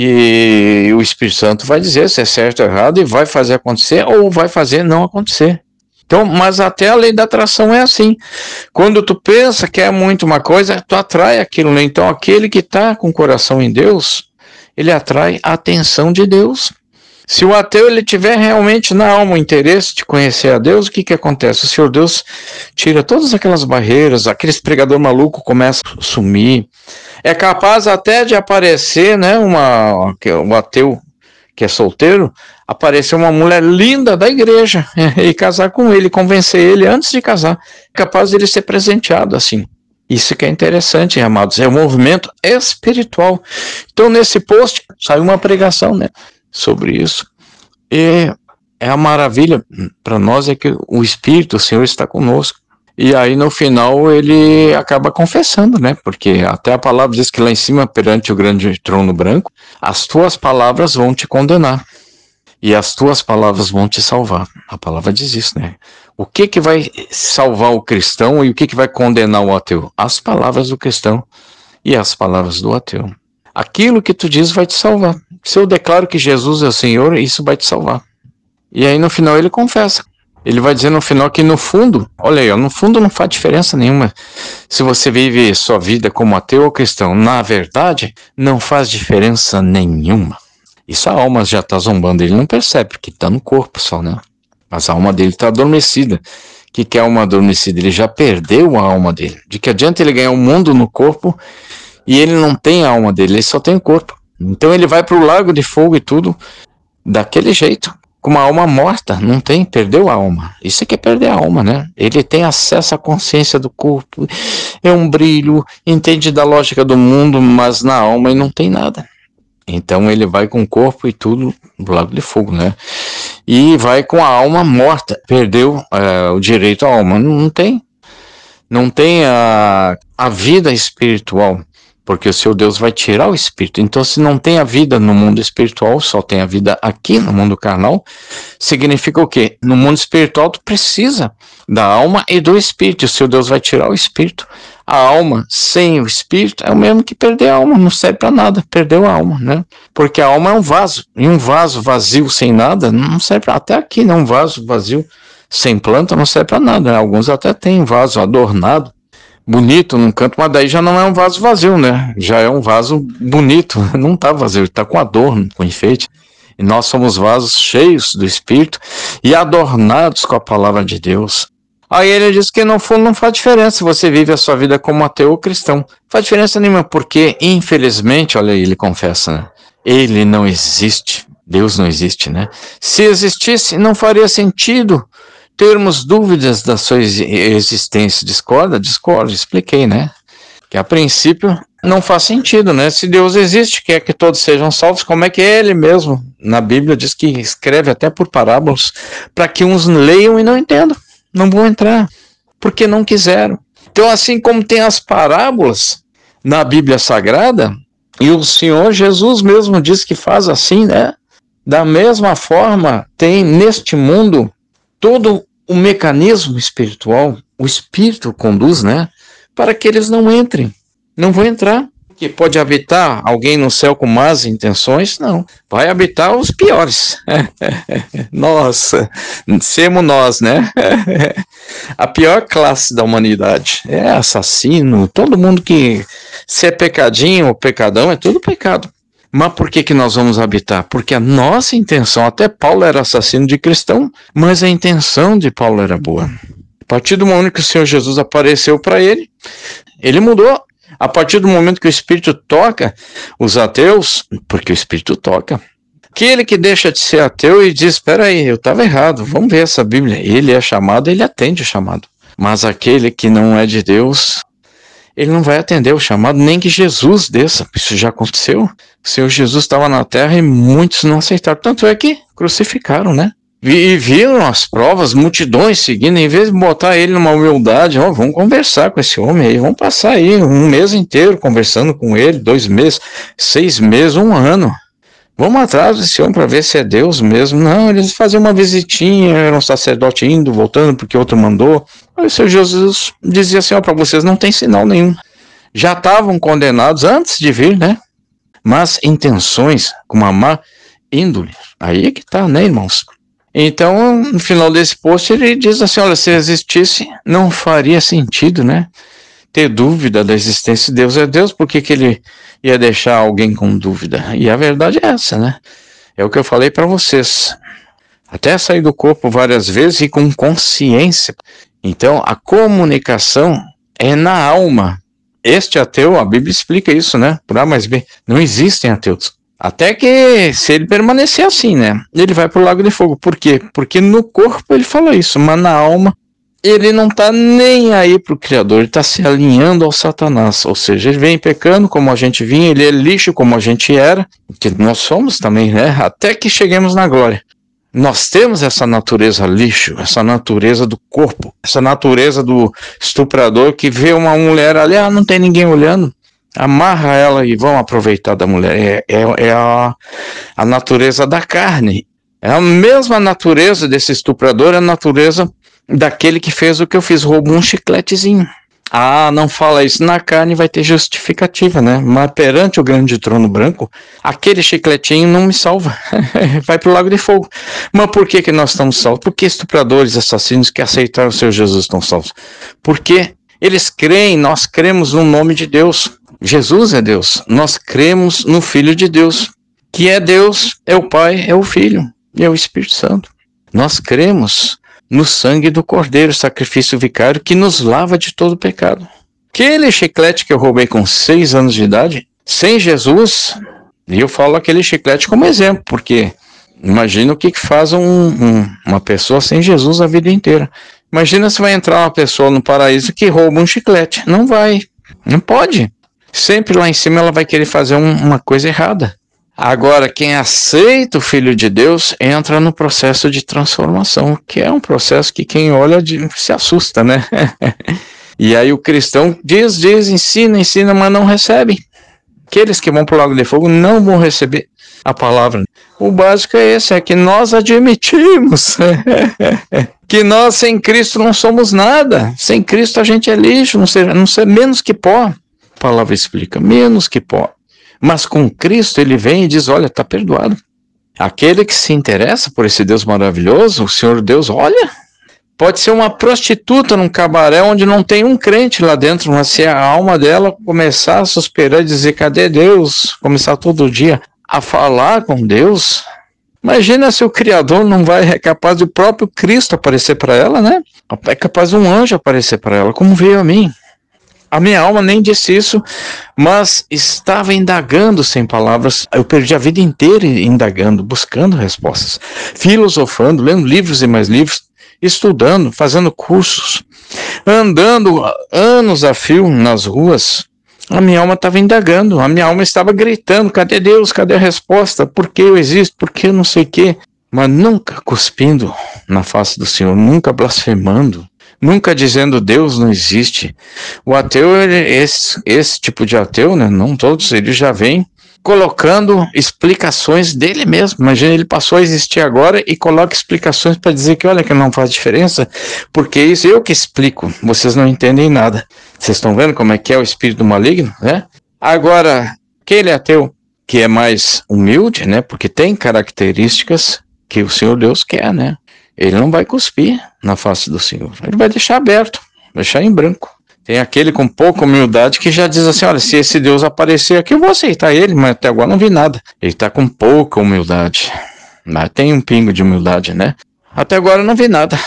e o Espírito Santo vai dizer se é certo ou errado e vai fazer acontecer ou vai fazer não acontecer. Então, mas até a lei da atração é assim. Quando tu pensa que é muito uma coisa, tu atrai aquilo, né? Então, aquele que está com o coração em Deus, ele atrai a atenção de Deus. Se o ateu ele tiver realmente na alma o interesse de conhecer a Deus, o que acontece? O Senhor Deus tira todas aquelas barreiras, aqueles pregador maluco começa a sumir. É capaz até de aparecer, né, um ateu que é solteiro, aparecer uma mulher linda da igreja e casar com ele, convencer ele antes de casar. É capaz de ele ser presenteado assim. Isso que é interessante, amados, é um movimento espiritual. Então, nesse post, saiu uma pregação, né, sobre isso. E é a maravilha para nós é que o Espírito, o Senhor está conosco. E aí, no final, ele acaba confessando, né? Porque até a palavra diz que lá em cima, perante o grande trono branco, as tuas palavras vão te condenar. E as tuas palavras vão te salvar. A palavra diz isso, né? O que vai salvar o cristão e o que vai condenar o ateu? As palavras do cristão e as palavras do ateu. Aquilo que tu diz vai te salvar. Se eu declaro que Jesus é o Senhor, isso vai te salvar. E aí, no final, ele confessa. Ele vai dizer no final que no fundo, olha aí, no fundo não faz diferença nenhuma se você vive sua vida como ateu ou cristão. Na verdade, não faz diferença nenhuma. Isso a alma já está zombando, ele não percebe, porque está no corpo só, né? Mas a alma dele está adormecida. O que é alma adormecida? Ele já perdeu a alma dele. De que adianta ele ganhar o mundo no corpo e ele não tem a alma dele, ele só tem o corpo. Então ele vai para o lago de fogo e tudo daquele jeito, com uma alma morta, não tem, perdeu a alma. Isso é que é perder a alma, né? Ele tem acesso à consciência do corpo, é um brilho, entende da lógica do mundo, mas na alma ele não tem nada. Então ele vai com o corpo e tudo do lago de fogo, né? E vai com a alma morta, perdeu o direito à alma, não tem a vida espiritual, porque o seu Deus vai tirar o espírito. Então, se não tem a vida no mundo espiritual, só tem a vida aqui no mundo carnal, significa o quê? No mundo espiritual tu precisa da alma e do espírito, o seu Deus vai tirar o espírito. A alma sem o espírito é o mesmo que perder a alma, não serve para nada, perdeu a alma, né? Porque a alma é um vaso, e um vaso vazio sem nada não serve até aqui, né? Um vaso vazio sem planta não serve para nada, né? Alguns até têm vaso adornado, bonito num canto, mas daí já não é um vaso vazio, né? Já é um vaso bonito, não está vazio, está com adorno, com enfeite. E nós somos vasos cheios do Espírito e adornados com a palavra de Deus. Aí ele diz que no fundo não faz diferença se você vive a sua vida como ateu ou cristão. Não faz diferença nenhuma, porque infelizmente, olha aí, ele confessa, né? Ele não existe, Deus não existe, né? Se existisse, não faria sentido termos dúvidas da sua existência. Discorda? Discorda, expliquei, né? Que a princípio não faz sentido, né? Se Deus existe, quer que todos sejam salvos, como é que ele mesmo, na Bíblia, diz que escreve até por parábolas, para que uns leiam e não entendam, não vão entrar, porque não quiseram. Então, assim como tem as parábolas na Bíblia Sagrada, e o Senhor Jesus mesmo diz que faz assim, né? Da mesma forma, tem neste mundo todo o mecanismo espiritual, o Espírito conduz, né? Para que eles não entrem. Não vão entrar. Que pode habitar alguém no céu com más intenções? Não. Vai habitar os piores. Nossa, somos nós, né? A pior classe da humanidade. É assassino, todo mundo que se é pecadinho ou pecadão, é tudo pecado. Mas por que nós vamos habitar? Porque a nossa intenção, até Paulo era assassino de cristão, mas a intenção de Paulo era boa. A partir do momento que o Senhor Jesus apareceu para ele, ele mudou. A partir do momento que o Espírito toca os ateus, porque o Espírito toca, aquele que deixa de ser ateu e diz, espera aí, eu estava errado, vamos ver essa Bíblia. Ele é chamado, ele atende o chamado. Mas aquele que não é de Deus, ele não vai atender o chamado, nem que Jesus desça. Isso já aconteceu. O Senhor Jesus estava na terra e muitos não aceitaram. Tanto é que crucificaram, né? E viram as provas, multidões seguindo, em vez de botar ele numa humildade, vamos conversar com esse homem aí, vamos passar aí um mês inteiro conversando com ele, 2 meses, 6 meses, 1 ano. Vamos atrás desse homem para ver se é Deus mesmo. Não, eles faziam uma visitinha, era um sacerdote indo, voltando, porque outro mandou. Aí o Senhor Jesus dizia assim, para vocês não tem sinal nenhum. Já estavam condenados antes de vir, né? Mas intenções com uma má índole. Aí é que tá, né, irmãos? Então, no final desse post, ele diz assim, olha, se existisse, não faria sentido, né? Ter dúvida da existência de Deus. É Deus, por que ele ia deixar alguém com dúvida? E a verdade é essa, né? É o que eu falei para vocês. Até sair do corpo várias vezes e com consciência. Então, a comunicação é na alma. Este ateu, a Bíblia explica isso, né? Por A mais B. Não existem ateus. Até que, se ele permanecer assim, né? Ele vai pro lago de fogo. Por quê? Porque no corpo ele fala isso, mas na alma ele não tá nem aí pro Criador, ele tá se alinhando ao Satanás. Ou seja, ele vem pecando como a gente vinha, ele é lixo como a gente era, que nós somos também, né? Até que cheguemos na glória. Nós temos essa natureza lixo, essa natureza do corpo, essa natureza do estuprador que vê uma mulher ali, não tem ninguém olhando. Amarra ela e vão aproveitar da mulher. É a natureza da carne. É a mesma natureza desse estuprador, é a natureza daquele que fez o que eu fiz, roubou um chicletezinho. Não fala isso. Na carne vai ter justificativa, né? Mas perante o grande trono branco, aquele chicletinho não me salva. Vai pro lago de fogo. Mas por que nós estamos salvos? Porque estupradores, assassinos que aceitaram o Senhor Jesus estão salvos? Porque eles creem, nós cremos no nome de Deus. Jesus é Deus. Nós cremos no Filho de Deus, que é Deus, é o Pai, é o Filho e é o Espírito Santo. Nós cremos no sangue do Cordeiro, sacrifício vicário, que nos lava de todo pecado. Aquele chiclete que eu roubei com 6 anos de idade, sem Jesus, e eu falo aquele chiclete como exemplo, porque imagina o que faz uma pessoa sem Jesus a vida inteira. Imagina se vai entrar uma pessoa no paraíso que rouba um chiclete. Não vai, não pode. Sempre lá em cima ela vai querer fazer uma coisa errada. Agora, quem aceita o Filho de Deus entra no processo de transformação, que é um processo que quem olha se assusta, né? E aí o cristão diz, ensina, mas não recebe. Aqueles que vão para o lago de fogo não vão receber a palavra. O básico é esse, é que nós admitimos que nós sem Cristo não somos nada. Sem Cristo a gente é lixo, não sei menos que pó. A palavra explica, menos que pó. Mas com Cristo ele vem e diz, olha, está perdoado. Aquele que se interessa por esse Deus maravilhoso, o Senhor Deus, olha, pode ser uma prostituta num cabaré onde não tem um crente lá dentro, mas se a alma dela começar a suspirar e dizer, cadê Deus? Começar todo dia a falar com Deus. Imagina se o Criador não vai, é capaz do próprio Cristo aparecer para ela, né? É capaz de um anjo aparecer para ela, como veio a mim. A minha alma nem disse isso, mas estava indagando sem palavras. Eu perdi a vida inteira indagando, buscando respostas, filosofando, lendo livros e mais livros, estudando, fazendo cursos, andando anos a fio nas ruas. A minha alma estava indagando, a minha alma estava gritando, cadê Deus, cadê a resposta, por que eu existo, por que eu não sei o quê, mas nunca cuspindo na face do Senhor, nunca blasfemando. Nunca dizendo Deus não existe. O ateu, esse tipo de ateu, né, não todos, ele já vem colocando explicações dele mesmo. Imagina, ele passou a existir agora e coloca explicações para dizer que olha que não faz diferença, porque isso eu que explico, vocês não entendem nada. Vocês estão vendo como é que é o espírito maligno, né? Agora, aquele ateu que é mais humilde, né, porque tem características que o Senhor Deus quer, né? Ele não vai cuspir na face do Senhor. Ele vai deixar aberto, deixar em branco. Tem aquele com pouca humildade que já diz assim, olha, se esse Deus aparecer aqui, eu vou aceitar ele, mas até agora não vi nada. Ele está com pouca humildade. Mas tem um pingo de humildade, né? Até agora não vi nada,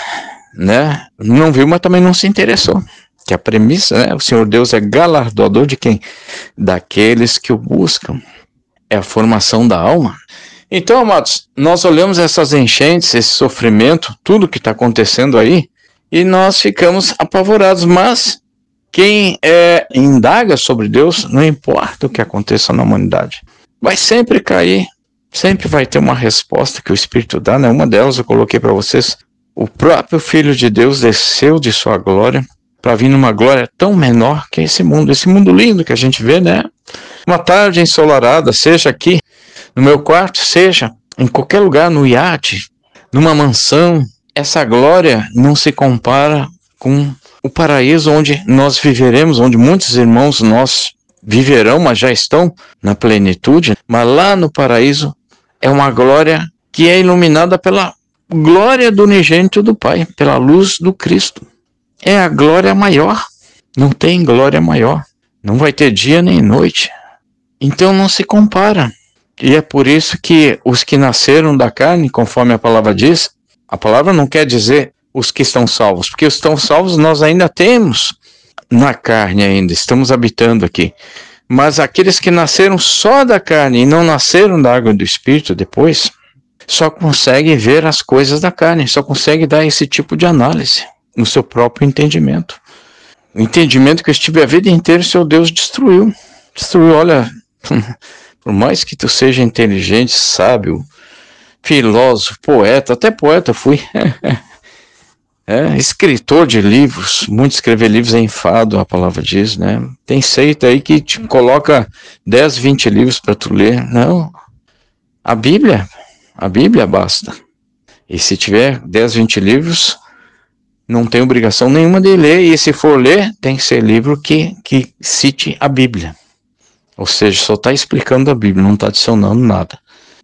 né? Não viu, mas também não se interessou. Que a premissa, né? O Senhor Deus é galardoador de quem? Daqueles que o buscam. É a formação da alma. Então, amados, nós olhamos essas enchentes, esse sofrimento, tudo que está acontecendo aí, e nós ficamos apavorados. Mas quem indaga sobre Deus, não importa o que aconteça na humanidade, vai sempre cair, sempre vai ter uma resposta que o Espírito dá, né? Uma delas eu coloquei para vocês, o próprio Filho de Deus desceu de sua glória para vir numa glória tão menor que esse mundo lindo que a gente vê, né? Uma tarde ensolarada, seja aqui no meu quarto, seja em qualquer lugar, no iate, numa mansão, essa glória não se compara com o paraíso onde nós viveremos, onde muitos irmãos nós viverão, mas já estão na plenitude. Mas lá no paraíso é uma glória que é iluminada pela glória do unigênito do Pai, pela luz do Cristo. É a glória maior, não tem glória maior, não vai ter dia nem noite. Então não se compara. E é por isso que os que nasceram da carne, conforme a palavra diz, a palavra não quer dizer os que estão salvos, porque os que estão salvos nós ainda temos na carne ainda, estamos habitando aqui. Mas aqueles que nasceram só da carne e não nasceram da água e do Espírito depois, só conseguem ver as coisas da carne, só conseguem dar esse tipo de análise no seu próprio entendimento. O entendimento que eu estive a vida inteira, o seu Deus destruiu. Destruiu, olha... Por mais que tu seja inteligente, sábio, filósofo, poeta, até poeta fui, escritor de livros, muito escrever livros é enfado, a palavra diz, né? Tem seita aí que te coloca 10, 20 livros para tu ler. Não, a Bíblia basta. E se tiver 10, 20 livros, não tem obrigação nenhuma de ler, e se for ler, tem que ser livro que cite a Bíblia. Ou seja, só está explicando a Bíblia, não está adicionando nada.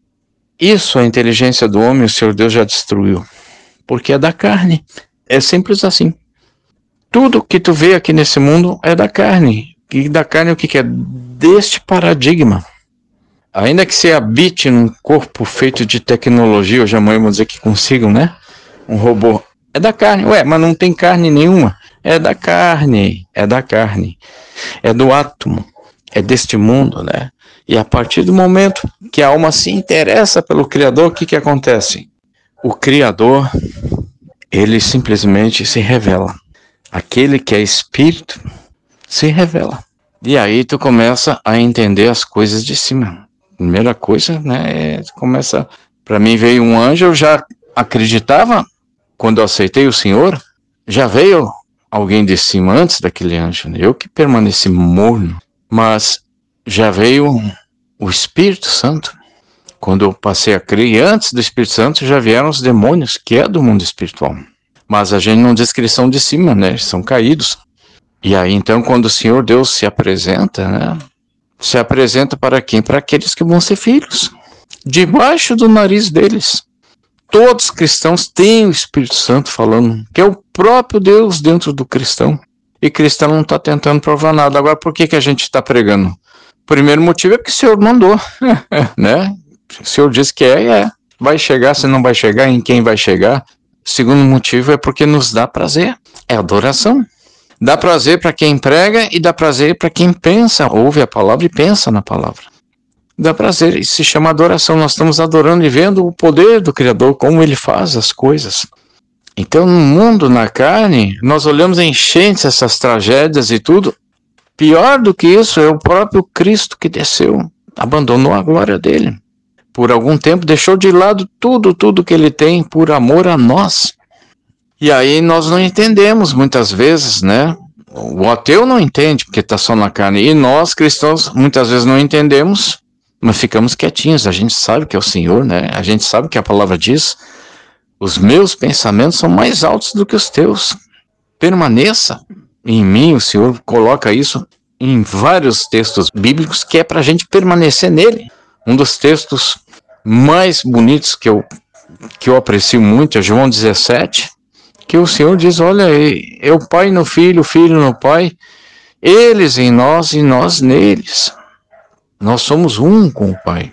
Isso, a inteligência do homem, o Senhor Deus já destruiu, porque é da carne. É simples assim. Tudo que tu vê aqui nesse mundo é da carne. E da carne o que é? Deste paradigma. Ainda que você habite num corpo feito de tecnologia, hoje amanhã vamos dizer que consigam, né? Um robô. É da carne. Ué, mas não tem carne nenhuma. É da carne. É da carne. É do átomo. É deste mundo, né? E a partir do momento que a alma se interessa pelo Criador, o que acontece? O Criador, ele simplesmente se revela. Aquele que é espírito se revela. E aí tu começa a entender as coisas de cima. Primeira coisa, né? Começa. Para mim veio um anjo, eu já acreditava, quando eu aceitei o Senhor, já veio alguém de cima antes daquele anjo. Né? Eu que permaneci morno. Mas já veio o Espírito Santo. Quando eu passei a crer, e antes do Espírito Santo já vieram os demônios, que é do mundo espiritual. Mas a gente não diz que eles são de cima, né? Eles são caídos. E aí, então, quando o Senhor Deus se apresenta, né? Se apresenta para quem? Para aqueles que vão ser filhos. Debaixo do nariz deles. Todos os cristãos têm o Espírito Santo falando, que é o próprio Deus dentro do cristão. E cristão não está tentando provar nada. Agora, por que a gente está pregando? O primeiro motivo é porque o Senhor mandou, né? O Senhor disse que é. Vai chegar, se não vai chegar, em quem vai chegar. O segundo motivo é porque nos dá prazer. É adoração. Dá prazer para quem prega e dá prazer para quem pensa, ouve a palavra e pensa na palavra. Dá prazer, isso se chama adoração. Nós estamos adorando e vendo o poder do Criador, como ele faz as coisas. Então, no mundo, na carne, nós olhamos enchentes, essas tragédias e tudo. Pior do que isso é o próprio Cristo que desceu, abandonou a glória dele. Por algum tempo deixou de lado tudo que ele tem por amor a nós. E aí nós não entendemos muitas vezes, né? O ateu não entende porque está só na carne. E nós, cristãos, muitas vezes não entendemos, mas ficamos quietinhos. A gente sabe que é o Senhor, né? A gente sabe que a palavra diz: os meus pensamentos são mais altos do que os teus. Permaneça em mim. O Senhor coloca isso em vários textos bíblicos, que é para a gente permanecer nele. Um dos textos mais bonitos que eu aprecio muito é João 17, que o Senhor diz: olha, é o Pai no Filho, o Filho no Pai, eles em nós e nós neles. Nós somos um com o Pai.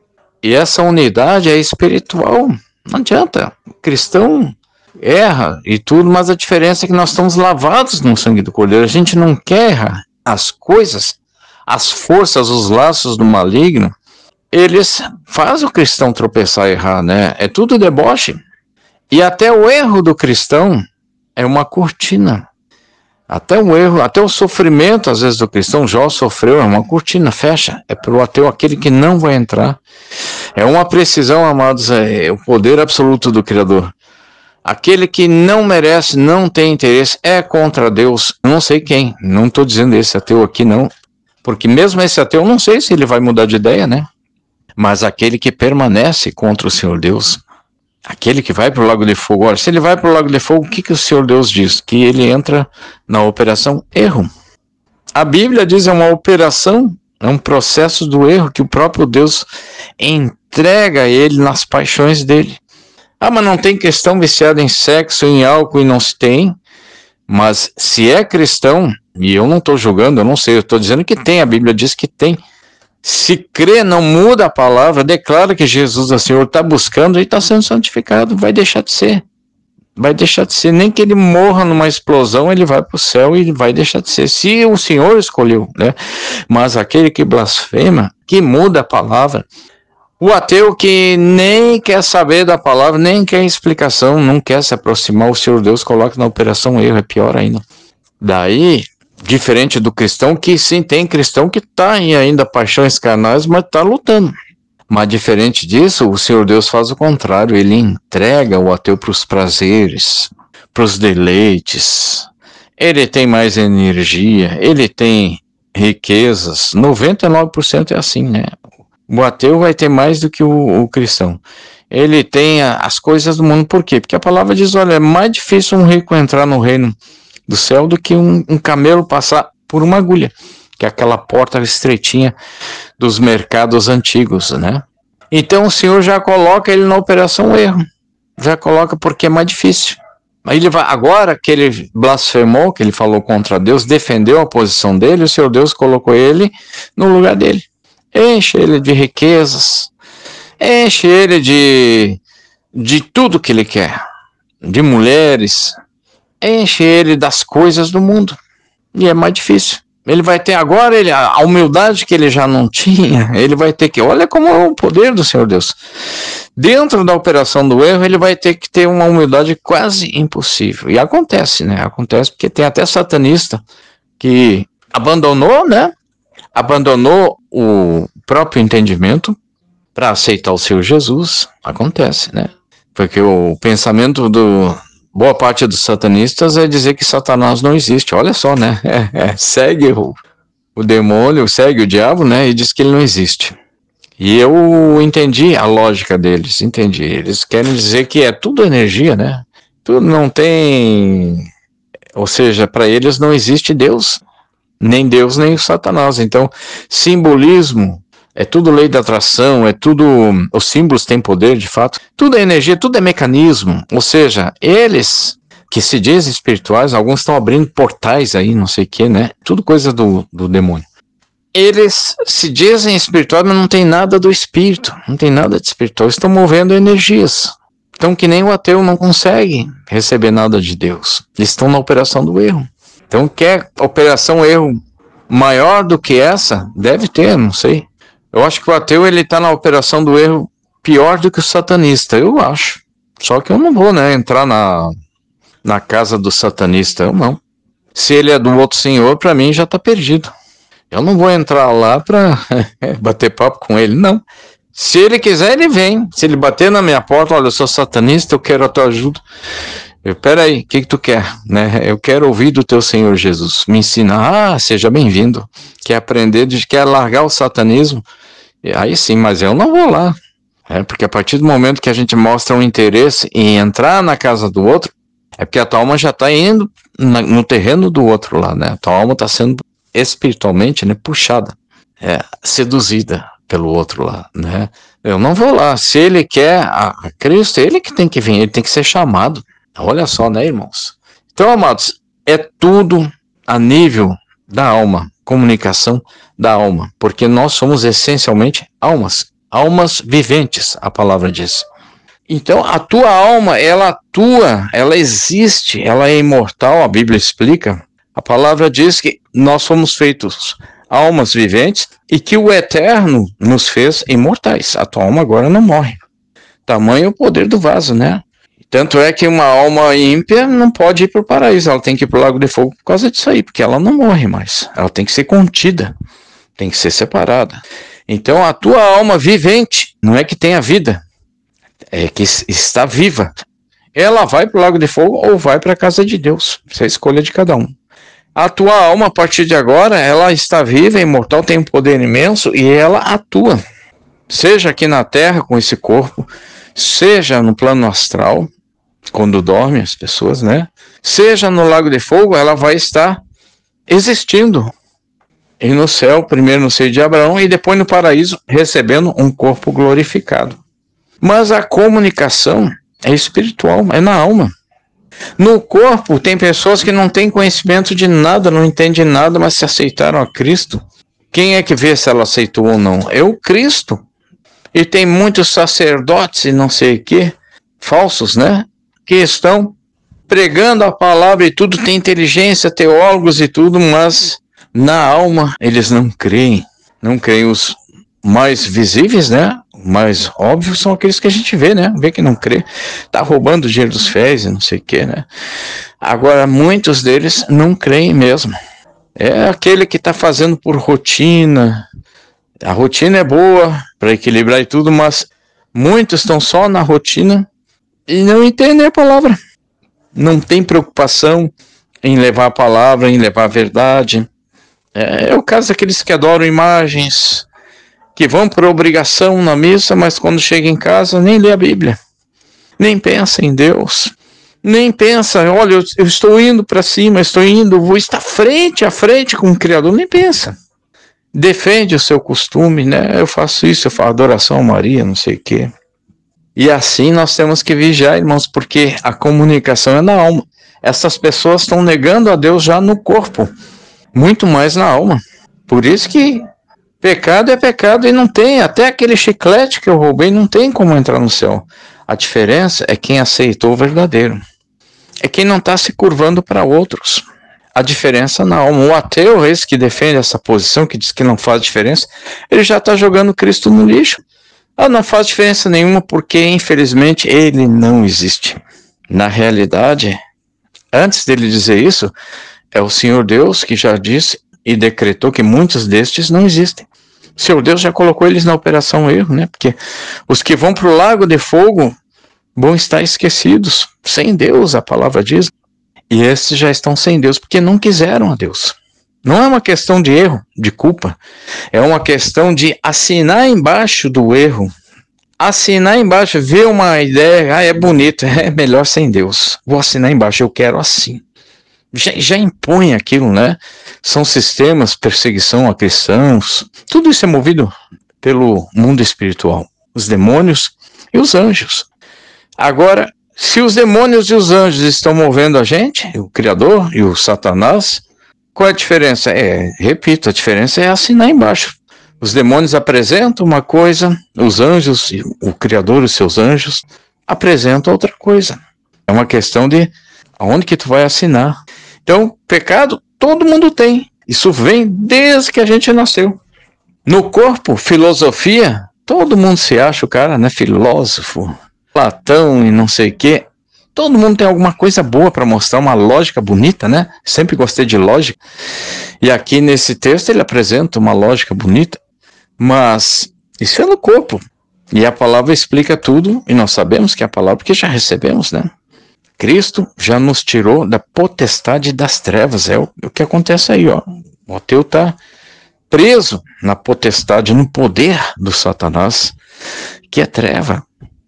E essa unidade é espiritual. Não adianta. O cristão erra e tudo, mas a diferença é que nós estamos lavados no sangue do Cordeiro. A gente não quer errar. As coisas, as forças, os laços do maligno, eles fazem o cristão tropeçar e errar, né? É tudo deboche. E até o erro do cristão é uma cortina. Até o erro, até o sofrimento, às vezes, do cristão, Jó sofreu, é uma cortina, fecha. É para o ateu aquele que não vai entrar. É uma precisão, amados, é o poder absoluto do Criador. Aquele que não merece, não tem interesse, é contra Deus. Não sei quem, não estou dizendo esse ateu aqui, não. Porque mesmo esse ateu, não sei se ele vai mudar de ideia, né? Mas aquele que permanece contra o Senhor Deus, aquele que vai para o lago de fogo. Olha, se ele vai para o lago de fogo, o que o Senhor Deus diz? Que ele entra na operação erro. A Bíblia diz é uma operação, é um processo do erro que o próprio Deus entrega a ele nas paixões dele. Ah, mas não tem cristão viciado em sexo, em álcool, e não se tem. Mas se é cristão, e eu não estou julgando, eu não sei, eu estou dizendo que tem, a Bíblia diz que tem. Se crê, não muda a palavra, declara que Jesus, o Senhor, está buscando e está sendo santificado, vai deixar de ser. Vai deixar de ser, nem que ele morra numa explosão, ele vai para o céu e vai deixar de ser. Se o Senhor escolheu, né? Mas aquele que blasfema, que muda a palavra, o ateu que nem quer saber da palavra, nem quer explicação, não quer se aproximar, o Senhor Deus coloca na operação erro, é pior ainda. Daí, diferente do cristão, que sim, tem cristão que está em ainda paixões carnais, mas está lutando. Mas diferente disso, o Senhor Deus faz o contrário, ele entrega o ateu para os prazeres, para os deleites. Ele tem mais energia, ele tem riquezas, 99% é assim, né? O ateu vai ter mais do que o cristão. ele tem as coisas do mundo. Por quê? Porque a palavra diz, olha, é mais difícil um rico entrar no reino do céu do que um camelo passar por uma agulha, que é aquela porta estreitinha dos mercados antigos, né? Então o Senhor já coloca ele na operação erro, já coloca porque é mais difícil. Aí ele vai, agora que ele blasfemou, que ele falou contra Deus, defendeu a posição dele, o Senhor Deus colocou ele no lugar dele. Enche ele de riquezas, enche ele de tudo que ele quer, de mulheres, enche ele das coisas do mundo. E é mais difícil. Ele vai ter agora a humildade que ele já não tinha, ele vai ter que, olha como é o poder do Senhor Deus. Dentro da operação do erro, ele vai ter que ter uma humildade quase impossível. E acontece, né? Acontece porque tem até satanista que abandonou, né? Abandonou o próprio entendimento para aceitar o Senhor Jesus. Acontece, né? Porque o pensamento boa parte dos satanistas é dizer que Satanás não existe. Olha só, né? Segue o demônio, segue o diabo, né? E diz que ele não existe. E eu entendi a lógica deles, entendi. Eles querem dizer que é tudo energia, né? Tudo não tem... Ou seja, para eles não existe Deus, nem o Satanás. Então, simbolismo... É tudo lei da atração, é tudo... Os símbolos têm poder, de fato. Tudo é energia, tudo é mecanismo. Ou seja, eles que se dizem espirituais, alguns estão abrindo portais aí, não sei o que, né? Tudo coisa do demônio. Eles se dizem espirituais, mas não tem nada do espírito. Não tem nada de espiritual. Estão movendo energias. Então, que nem o ateu não consegue receber nada de Deus. Eles estão na operação do erro. Então, quer operação erro maior do que essa? Deve ter, não sei. Eu acho que o ateu ele está na operação do erro pior do que o satanista, eu acho. Só que eu não vou, né, entrar na casa do satanista, eu não. Se ele é do outro senhor, para mim já está perdido. Eu não vou entrar lá para bater papo com ele, não. Se ele quiser, ele vem. Se ele bater na minha porta, olha, eu sou satanista, eu quero a tua ajuda. Peraí, o que tu quer? Né? Eu quero ouvir do teu Senhor Jesus. Me ensina. Ah, seja bem-vindo. Quer aprender, quer largar o satanismo? Aí sim, mas eu não vou lá. Porque a partir do momento que a gente mostra um interesse em entrar na casa do outro, é porque a tua alma já está indo no terreno do outro lá, né? A tua alma está sendo espiritualmente, né, puxada, seduzida pelo outro lá, né? Eu não vou lá. Se ele quer a Cristo, ele que tem que vir, ele tem que ser chamado. Olha só, né, irmãos? Então, amados, é tudo a nível da alma, comunicação da alma, porque nós somos essencialmente almas viventes, a palavra diz. Então, a tua alma, ela atua, ela existe, ela é imortal, a Bíblia explica. A palavra diz que nós somos feitos almas viventes e que o Eterno nos fez imortais. A tua alma agora não morre. Tamanho o poder do vaso, né? Tanto é que uma alma ímpia não pode ir para o paraíso, ela tem que ir para o lago de fogo por causa disso aí, porque ela não morre mais. Ela tem que ser contida, tem que ser separada. Então a tua alma vivente, não é que tenha vida, é que está viva. Ela vai para o lago de fogo ou vai para a casa de Deus. Isso é a escolha de cada um. A tua alma, a partir de agora, ela está viva, é imortal, tem um poder imenso e ela atua. Seja aqui na terra com esse corpo, seja no plano astral, quando dorme as pessoas, né? Seja no lago de fogo, ela vai estar existindo. E no céu, primeiro no seio de Abraão e depois no paraíso, recebendo um corpo glorificado. Mas a comunicação é espiritual, é na alma. No corpo, tem pessoas que não têm conhecimento de nada, não entendem nada, mas se aceitaram a Cristo. Quem é que vê se ela aceitou ou não? É o Cristo. E tem muitos sacerdotes e não sei o que, falsos, né? Que estão pregando a palavra e tudo, tem inteligência, teólogos e tudo, mas na alma eles não creem. Não creem. Os mais visíveis, né? Mais óbvios são aqueles que a gente vê, né? Vê que não crê. Tá roubando o dinheiro dos fiéis e não sei o que, né? Agora, muitos deles não creem mesmo. É aquele que está fazendo por rotina. A rotina é boa para equilibrar e tudo, mas muitos estão só na rotina e não entendem a palavra. Não tem preocupação em levar a palavra, em levar a verdade. É o caso daqueles que adoram imagens, que vão por obrigação na missa, mas quando chega em casa nem lê a Bíblia, nem pensa em Deus, nem pensa, olha, eu estou indo para cima, vou estar frente a frente com o Criador, nem pensa. Defende o seu costume, né? Eu faço isso, eu faço adoração a Maria, não sei o quê. E assim nós temos que vigiar, irmãos, porque a comunicação é na alma. Essas pessoas estão negando a Deus já no corpo, muito mais na alma. Por isso que pecado é pecado e não tem, até aquele chiclete que eu roubei não tem como entrar no céu. A diferença é quem aceitou o verdadeiro. É quem não está se curvando para outros. A diferença na alma. O ateu, esse que defende essa posição, que diz que não faz diferença, ele já está jogando Cristo no lixo. Não faz diferença nenhuma porque, infelizmente, ele não existe. Na realidade, antes dele dizer isso, é o Senhor Deus que já disse e decretou que muitos destes não existem. O Senhor Deus já colocou eles na operação erro, né? Porque os que vão para o lago de fogo vão estar esquecidos, sem Deus, a palavra diz. E esses já estão sem Deus porque não quiseram a Deus. Não é uma questão de erro, de culpa. É uma questão de assinar embaixo do erro. Assinar embaixo, ver uma ideia, é bonito, é melhor sem Deus. Vou assinar embaixo, eu quero assim. Já impõe aquilo, né? São sistemas, perseguição a cristãos. Tudo isso é movido pelo mundo espiritual. Os demônios e os anjos. Agora, se os demônios e os anjos estão movendo a gente, o Criador e o Satanás, qual é a diferença? Repito, a diferença é assinar embaixo. Os demônios apresentam uma coisa, os anjos, o Criador e os seus anjos, apresentam outra coisa. É uma questão de aonde que tu vai assinar. Então, pecado todo mundo tem. Isso vem desde que a gente nasceu. No corpo, filosofia, todo mundo se acha o cara, né? Filósofo, Platão e não sei o quê. Todo mundo tem alguma coisa boa para mostrar, uma lógica bonita, né? Sempre gostei de lógica. E aqui nesse texto ele apresenta uma lógica bonita, mas isso é no corpo. E a palavra explica tudo, e nós sabemos que é a palavra, porque já recebemos, né? Cristo já nos tirou da potestade das trevas. É o que acontece aí, ó. O ateu está preso na potestade, no poder do Satanás, que é treva.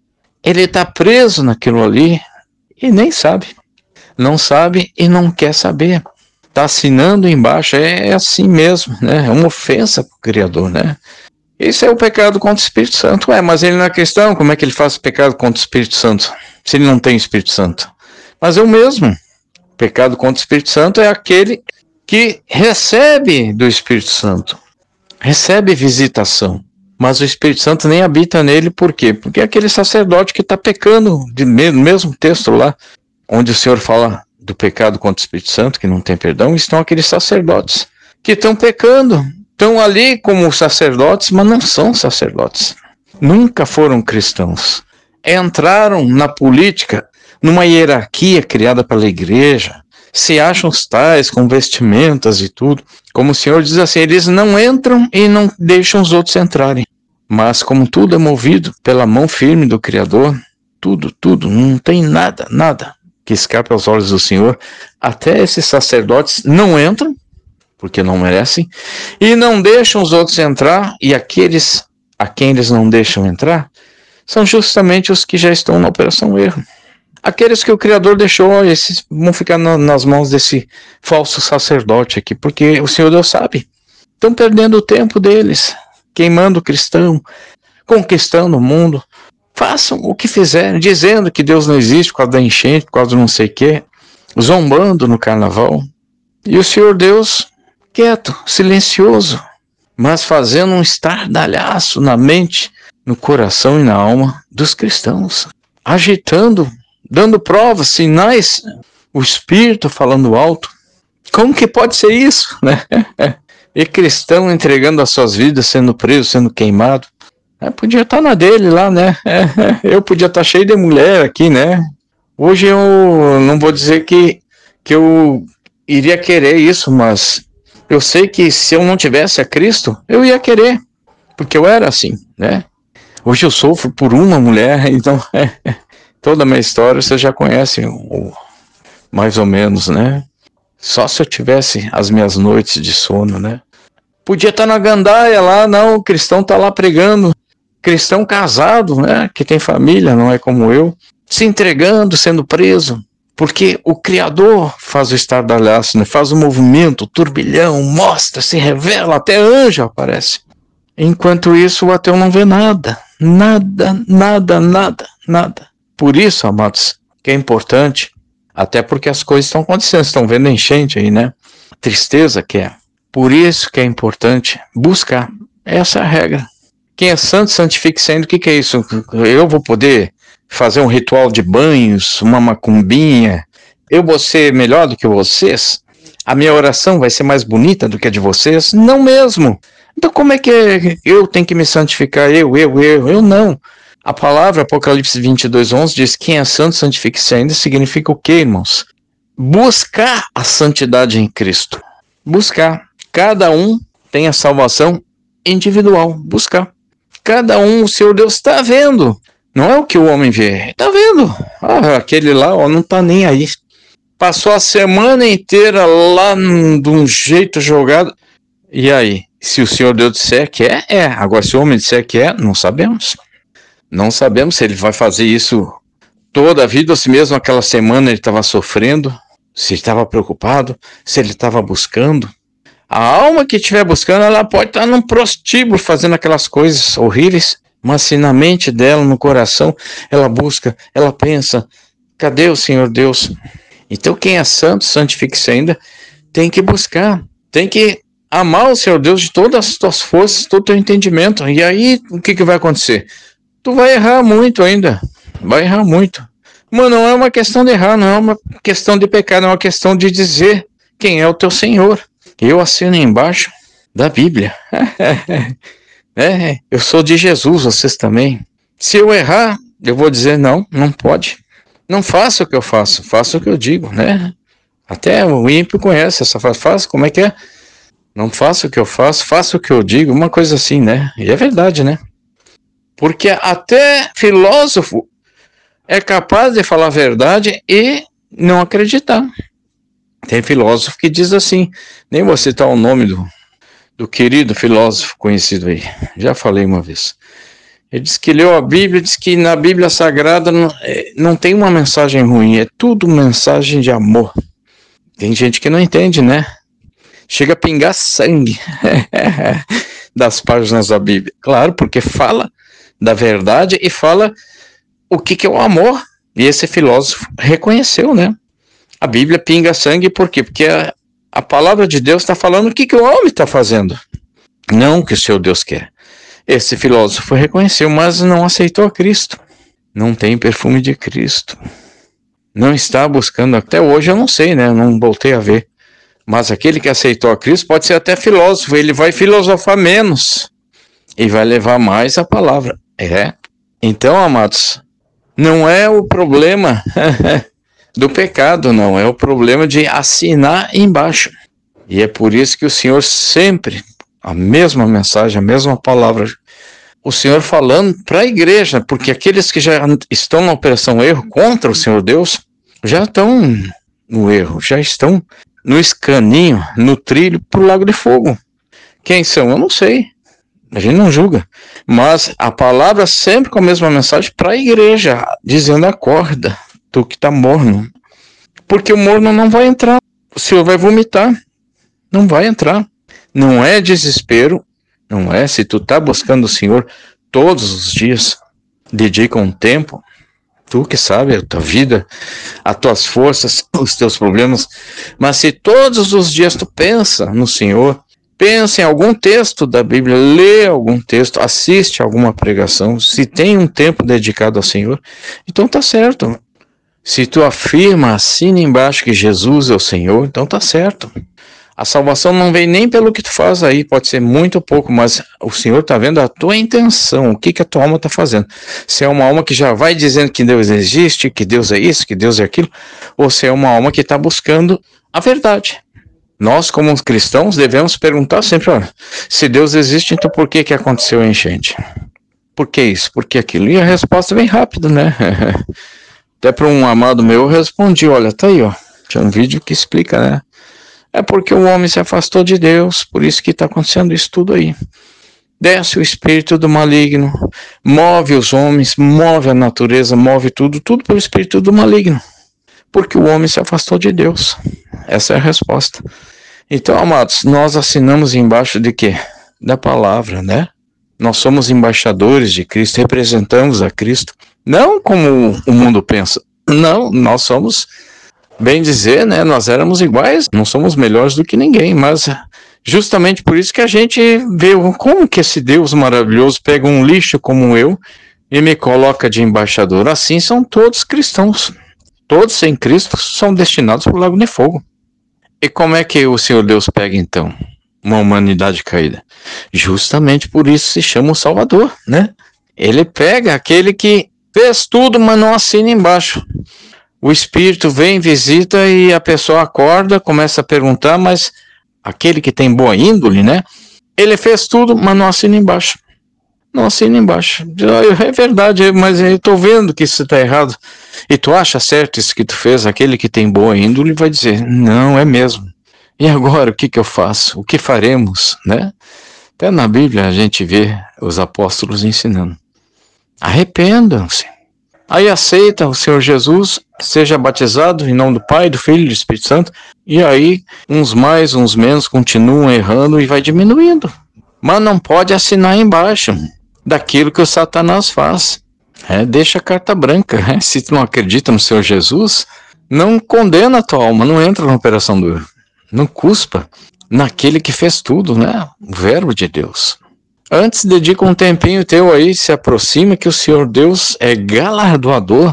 Ele está preso naquilo ali e nem sabe. Não sabe e não quer saber. Está assinando embaixo, é assim mesmo, né? É uma ofensa para o Criador, né? Isso é o pecado contra o Espírito Santo. Mas ele na questão, como é que ele faz pecado contra o Espírito Santo? Se ele não tem Espírito Santo. Mas é o mesmo. Pecado contra o Espírito Santo é aquele que recebe do Espírito Santo. Recebe visitação. Mas o Espírito Santo nem habita nele, por quê? Porque é aquele sacerdote que está pecando, no mesmo texto lá, onde o Senhor fala do pecado contra o Espírito Santo, que não tem perdão, estão aqueles sacerdotes que estão pecando. Estão ali como sacerdotes, mas não são sacerdotes. Nunca foram cristãos. Entraram na política, numa hierarquia criada pela igreja, se acham os tais, com vestimentas e tudo. Como o Senhor diz assim, eles não entram e não deixam os outros entrarem. Mas como tudo é movido pela mão firme do Criador, tudo, não tem nada que escape aos olhos do Senhor. Até esses sacerdotes não entram, porque não merecem, e não deixam os outros entrar, e aqueles a quem eles não deixam entrar, são justamente os que já estão na operação erro. Aqueles que o Criador deixou, esses vão ficar nas mãos desse falso sacerdote aqui, porque o Senhor Deus sabe. Estão perdendo o tempo deles, queimando o cristão, conquistando o mundo. Façam o que fizerem, dizendo que Deus não existe por causa da enchente, por causa do não sei o quê, zombando no carnaval. E o Senhor Deus, quieto, silencioso, mas fazendo um estardalhaço na mente, no coração e na alma dos cristãos, agitando, dando provas, sinais, o Espírito falando alto. Como que pode ser isso, né? E cristão entregando as suas vidas, sendo preso, sendo queimado. Podia estar na dele lá, né? Eu podia estar cheio de mulher aqui, né? Hoje eu não vou dizer que eu iria querer isso, mas eu sei que se eu não tivesse a Cristo, eu ia querer, porque eu era assim, né? Hoje eu sofro por uma mulher, então toda a minha história você já conhece, mais ou menos, né? Só se eu tivesse as minhas noites de sono, né? Podia estar na gandaia lá, não, o cristão está lá pregando. Cristão casado, né, que tem família, não é como eu, se entregando, sendo preso. Porque o Criador faz o estardalhaço, né? Faz o movimento, o turbilhão, mostra, se revela, até anjo aparece. Enquanto isso, o ateu não vê nada. Nada, nada, nada, nada. Por isso, amados, que é importante, até porque as coisas estão acontecendo, estão vendo enchente aí, né? Tristeza que é. Por isso que é importante buscar. Essa é a regra. Quem é santo, santifique-se ainda. O que é isso? Eu vou poder fazer um ritual de banhos, uma macumbinha, eu vou ser melhor do que vocês? A minha oração vai ser mais bonita do que a de vocês? Não mesmo. Então como é que eu tenho que me santificar? Eu não. A palavra Apocalipse 22:11 diz: quem é santo, santifique-se ainda. Significa o quê, irmãos? Buscar a santidade em Cristo. Buscar. Cada um tem a salvação individual. Buscar. Cada um, o Senhor Deus está vendo. Não é o que o homem vê, tá vendo? Aquele lá, ó, não tá nem aí. Passou a semana inteira lá de um jeito jogado. E aí? Se o Senhor Deus disser que é. Agora, se o homem disser que é, não sabemos. Não sabemos se ele vai fazer isso toda a vida, ou se mesmo aquela semana ele estava sofrendo, se ele estava preocupado, se ele estava buscando. A alma que estiver buscando, ela pode estar num prostíbulo fazendo aquelas coisas horríveis. Mas se na mente dela, no coração, ela busca, ela pensa, cadê o Senhor Deus? Então quem é santo, santifique-se ainda, tem que buscar, tem que amar o Senhor Deus de todas as tuas forças, todo o teu entendimento. E aí, o que vai acontecer? Tu vai errar muito ainda, vai errar muito. Mas não é uma questão de errar, não é uma questão de pecar, não é uma questão de dizer quem é o teu Senhor. Eu assino embaixo da Bíblia. Eu sou de Jesus, vocês também. Se eu errar, eu vou dizer não pode. Não faça o que eu faço, faça o que eu digo, né? Até o ímpio conhece essa frase, faça, como é que é? Não faça o que eu faço, faça o que eu digo, uma coisa assim, né? E é verdade, né? Porque até filósofo é capaz de falar a verdade e não acreditar. Tem filósofo que diz assim, nem vou citar o nome do querido filósofo conhecido aí, já falei uma vez. Ele disse que leu a Bíblia, disse que na Bíblia Sagrada não tem uma mensagem ruim, é tudo mensagem de amor. Tem gente que não entende, né? Chega a pingar sangue das páginas da Bíblia. Claro, porque fala da verdade e fala o que é o amor. E esse filósofo reconheceu, né? A Bíblia pinga sangue por quê? Porque a palavra de Deus está falando o que o homem está fazendo, não o que o seu Deus quer. Esse filósofo reconheceu, mas não aceitou a Cristo. Não tem perfume de Cristo. Não está buscando, até hoje eu não sei, né? Não voltei a ver. Mas aquele que aceitou a Cristo pode ser até filósofo, ele vai filosofar menos e vai levar mais a palavra. Então, amados, não é o problema do pecado, não, é o problema de assinar embaixo. E é por isso que o Senhor sempre, a mesma mensagem, a mesma palavra, o Senhor falando para a igreja, porque aqueles que já estão na operação erro contra o Senhor Deus, já estão no erro, já estão no escaninho, no trilho para o lago de fogo. Quem são? Eu não sei, a gente não julga, mas a palavra sempre com a mesma mensagem para a igreja, dizendo acorda, tu que está morno, porque o morno não vai entrar, o Senhor vai vomitar, não vai entrar. Não é desespero, não é, se tu está buscando o Senhor todos os dias, dedica um tempo, tu que sabe a tua vida, as tuas forças, os teus problemas, mas se todos os dias tu pensa no Senhor, pensa em algum texto da Bíblia, lê algum texto, assiste alguma pregação, se tem um tempo dedicado ao Senhor, então tá certo. Se tu afirma, assina embaixo que Jesus é o Senhor, então tá certo. A salvação não vem nem pelo que tu faz aí, pode ser muito ou pouco, mas o Senhor está vendo a tua intenção, o que a tua alma está fazendo. Se é uma alma que já vai dizendo que Deus existe, que Deus é isso, que Deus é aquilo, ou se é uma alma que está buscando a verdade. Nós, como cristãos, devemos perguntar sempre, olha, se Deus existe, então por que aconteceu a enchente? Por que isso? Por que aquilo? E a resposta vem rápido, né? Até para um amado meu eu respondi, olha, tá aí, ó, tinha um vídeo que explica, né? É porque o homem se afastou de Deus, por isso que está acontecendo isso tudo aí. Desce o espírito do maligno, move os homens, move a natureza, move tudo pelo espírito do maligno. Porque o homem se afastou de Deus. Essa é a resposta. Então, amados, nós assinamos embaixo de quê? Da palavra, né? Nós somos embaixadores de Cristo, representamos a Cristo. Não como o mundo pensa. Não, nós somos, bem dizer, né? Nós éramos iguais, não somos melhores do que ninguém, mas justamente por isso que a gente vê como que esse Deus maravilhoso pega um lixo como eu e me coloca de embaixador. Assim são todos cristãos. Todos sem Cristo são destinados para o lago de fogo. E como é que o Senhor Deus pega então uma humanidade caída? Justamente por isso se chama o Salvador, né? Ele pega aquele que fez tudo, mas não assina embaixo. O Espírito vem, visita e a pessoa acorda, começa a perguntar, mas aquele que tem boa índole, né? Ele fez tudo, mas não assina embaixo. Não assina embaixo. É verdade, mas eu estou vendo que isso está errado. E tu acha certo isso que tu fez? Aquele que tem boa índole vai dizer, não, é mesmo. E agora, o que eu faço? O que faremos, né? Até na Bíblia a gente vê os apóstolos ensinando. Arrependam-se. Aí aceita o Senhor Jesus, seja batizado em nome do Pai, do Filho e do Espírito Santo. E aí, uns mais, uns menos, continuam errando e vai diminuindo. Mas não pode assinar embaixo daquilo que o Satanás faz. Deixa a carta branca. Se tu não acredita no Senhor Jesus, não condena a tua alma, não entra na operação do erro. Não cuspa naquele que fez tudo, né? O verbo de Deus. Antes, dedica um tempinho teu aí, se aproxima que o Senhor Deus é galardoador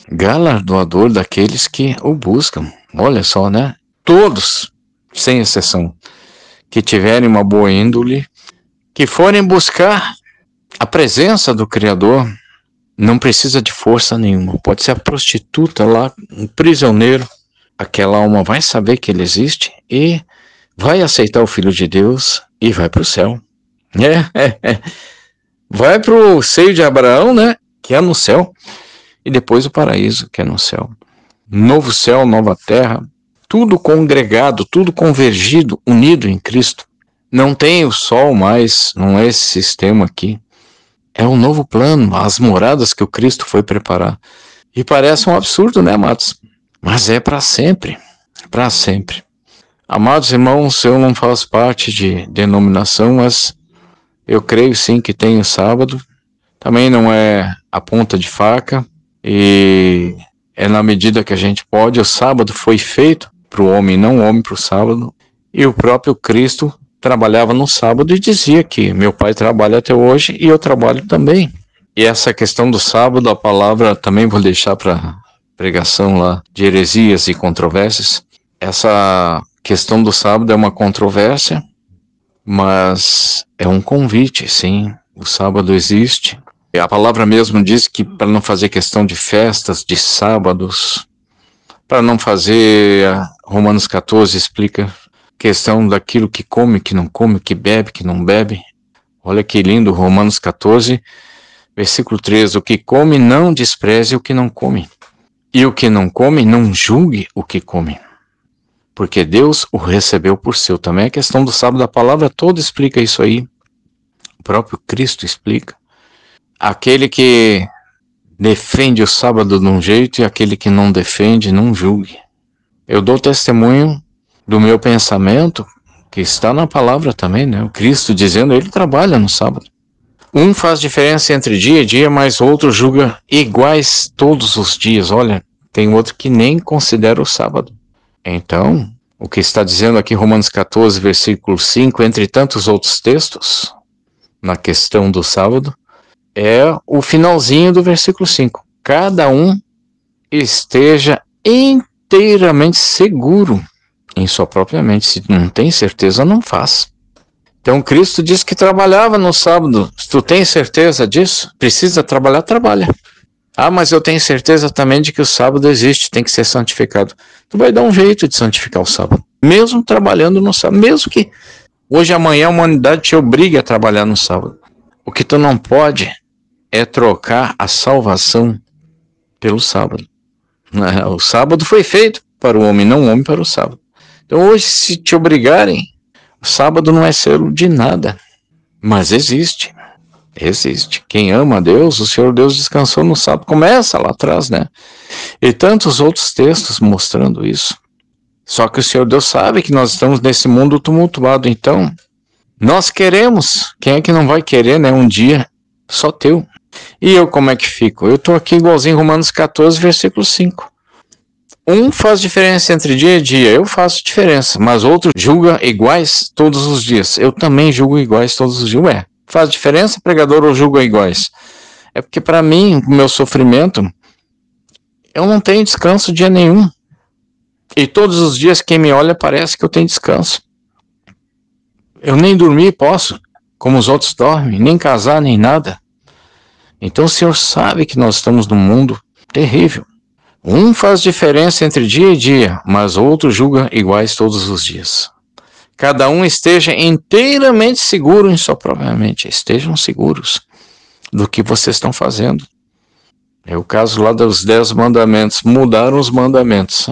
daqueles que o buscam. Olha só, né? Todos, sem exceção, que tiverem uma boa índole, que forem buscar a presença do Criador, não precisa de força nenhuma. Pode ser a prostituta lá, um prisioneiro, aquela alma vai saber que ele existe e vai aceitar o Filho de Deus e vai para o céu. Vai para o seio de Abraão, né? Que é no céu. E depois o paraíso, que é no céu. Novo céu, nova terra. Tudo congregado, tudo convergido, unido em Cristo. Não tem o sol mais, não é esse sistema aqui. É um novo plano, as moradas que o Cristo foi preparar. E parece um absurdo, né, amados? Mas é para sempre. Para sempre. Amados irmãos, eu não faço parte de denominação, mas eu creio sim que tem o sábado. Também não é a ponta de faca. E é na medida que a gente pode. O sábado foi feito para o homem, não o homem para o sábado. E o próprio Cristo trabalhava no sábado e dizia que meu pai trabalha até hoje e eu trabalho também. E essa questão do sábado, a palavra também vou deixar para pregação lá de heresias e controvérsias. Essa questão do sábado é uma controvérsia, mas é um convite, sim. O sábado existe. E a palavra mesmo diz que para não fazer questão de festas, de sábados, para não fazer, Romanos 14 explica questão daquilo que come, que não come, que bebe, que não bebe. Olha que lindo, Romanos 14, versículo 13. O que come, não despreze o que não come. E o que não come, não julgue o que come. Porque Deus o recebeu por seu. Também a questão do sábado, a palavra toda explica isso aí. O próprio Cristo explica. Aquele que defende o sábado de um jeito e aquele que não defende, não julgue. Eu dou testemunho do meu pensamento, que está na palavra também, né? O Cristo dizendo, ele trabalha no sábado. Um faz diferença entre dia e dia, mas outro julga iguais todos os dias. Olha, tem outro que nem considera o sábado. Então, o que está dizendo aqui Romanos 14, versículo 5, entre tantos outros textos, na questão do sábado, é o finalzinho do versículo 5. Cada um esteja inteiramente seguro em sua própria mente. Se não tem certeza, não faz. Então Cristo disse que trabalhava no sábado. Se tu tem certeza disso, precisa trabalhar, trabalha. Ah, mas eu tenho certeza também de que o sábado existe, tem que ser santificado. Tu vai dar um jeito de santificar o sábado, mesmo trabalhando no sábado, mesmo que hoje, amanhã a humanidade te obrigue a trabalhar no sábado. O que tu não pode é trocar a salvação pelo sábado. O sábado foi feito para o homem, não o homem para o sábado. Então hoje, se te obrigarem, o sábado não é selo de nada, mas existe. Existe. Quem ama a Deus, o Senhor Deus descansou no sábado. Começa lá atrás, né? E tantos outros textos mostrando isso. Só que o Senhor Deus sabe que nós estamos nesse mundo tumultuado, então nós queremos. Quem é que não vai querer, né? Um dia só teu. E eu como é que fico? Eu estou aqui igualzinho Romanos 14, versículo 5. Um faz diferença entre dia e dia, eu faço diferença, mas outro julga iguais todos os dias. Eu também julgo iguais todos os dias. Ué, faz diferença, pregador, ou julga iguais? É porque para mim, o meu sofrimento, eu não tenho descanso dia nenhum. E todos os dias quem me olha parece que eu tenho descanso. Eu nem dormir posso, como os outros dormem, nem casar, nem nada. Então o Senhor sabe que nós estamos num mundo terrível. Um faz diferença entre dia e dia, mas outro julga iguais todos os dias. Cada um esteja inteiramente seguro em sua própria mente. Estejam seguros do que vocês estão fazendo. É o caso lá dos 10 mandamentos. Mudaram os mandamentos.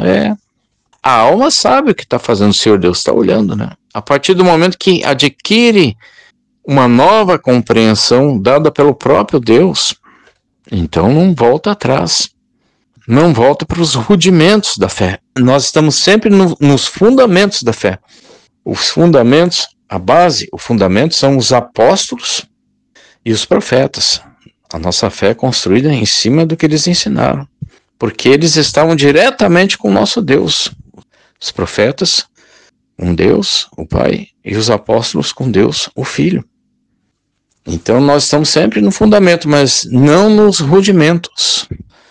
A alma sabe o que está fazendo, o Senhor Deus está olhando, né? A partir do momento que adquire uma nova compreensão dada pelo próprio Deus, então não volta atrás. Não volta para os rudimentos da fé. Nós estamos sempre nos fundamentos da fé. Os fundamentos, a base, o fundamento são os apóstolos e os profetas. A nossa fé é construída em cima do que eles ensinaram. Porque eles estavam diretamente com o nosso Deus. Os profetas com Deus, o Pai, e os apóstolos com Deus, o Filho. Então nós estamos sempre no fundamento, mas não nos rudimentos.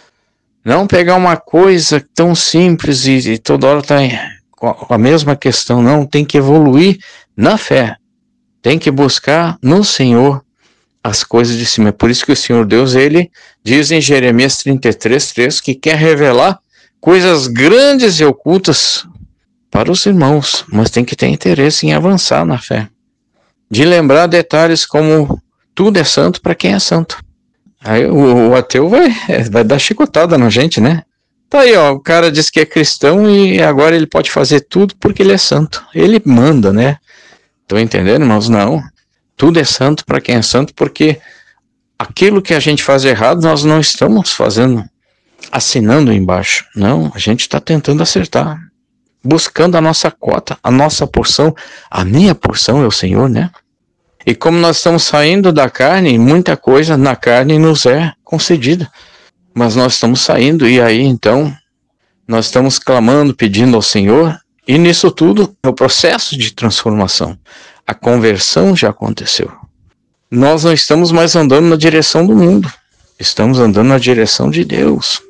Não pegar uma coisa tão simples e toda hora está com a mesma questão. Não, tem que evoluir na fé. Tem que buscar no Senhor as coisas de cima. É por isso que o Senhor Deus, ele diz em Jeremias 33:3 que quer revelar coisas grandes e ocultas para os irmãos, mas tem que ter interesse em avançar na fé. De lembrar detalhes como tudo é santo para quem é santo. Aí o ateu vai dar chicotada na gente, né? Tá aí, ó, o cara diz que é cristão e agora ele pode fazer tudo porque ele é santo. Ele manda, né? Estão entendendo, irmãos? Não. Tudo é santo para quem é santo, porque aquilo que a gente faz errado, nós não estamos fazendo, assinando embaixo. Não, a gente está tentando acertar. Buscando a nossa cota, a nossa porção. A minha porção é o Senhor, né? E como nós estamos saindo da carne, muita coisa na carne nos é concedida. Mas nós estamos saindo e aí então nós estamos clamando, pedindo ao Senhor. E nisso tudo é o processo de transformação. A conversão já aconteceu. Nós não estamos mais andando na direção do mundo. Estamos andando na direção de Deus.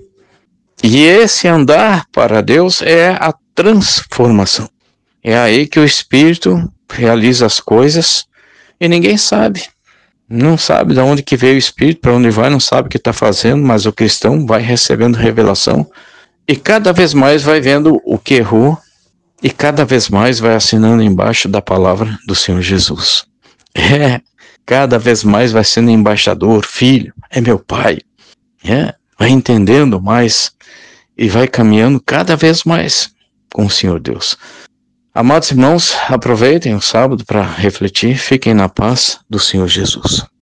E esse andar para Deus é a transformação. É aí que o Espírito realiza as coisas e ninguém sabe. Não sabe de onde que veio o Espírito, para onde vai, não sabe o que está fazendo, mas o cristão vai recebendo revelação e cada vez mais vai vendo o que errou e cada vez mais vai assinando embaixo da palavra do Senhor Jesus. Cada vez mais vai sendo embaixador, filho, é meu pai. Vai entendendo mais e vai caminhando cada vez mais com o Senhor Deus. Amados irmãos, aproveitem o sábado para refletir, fiquem na paz do Senhor Jesus.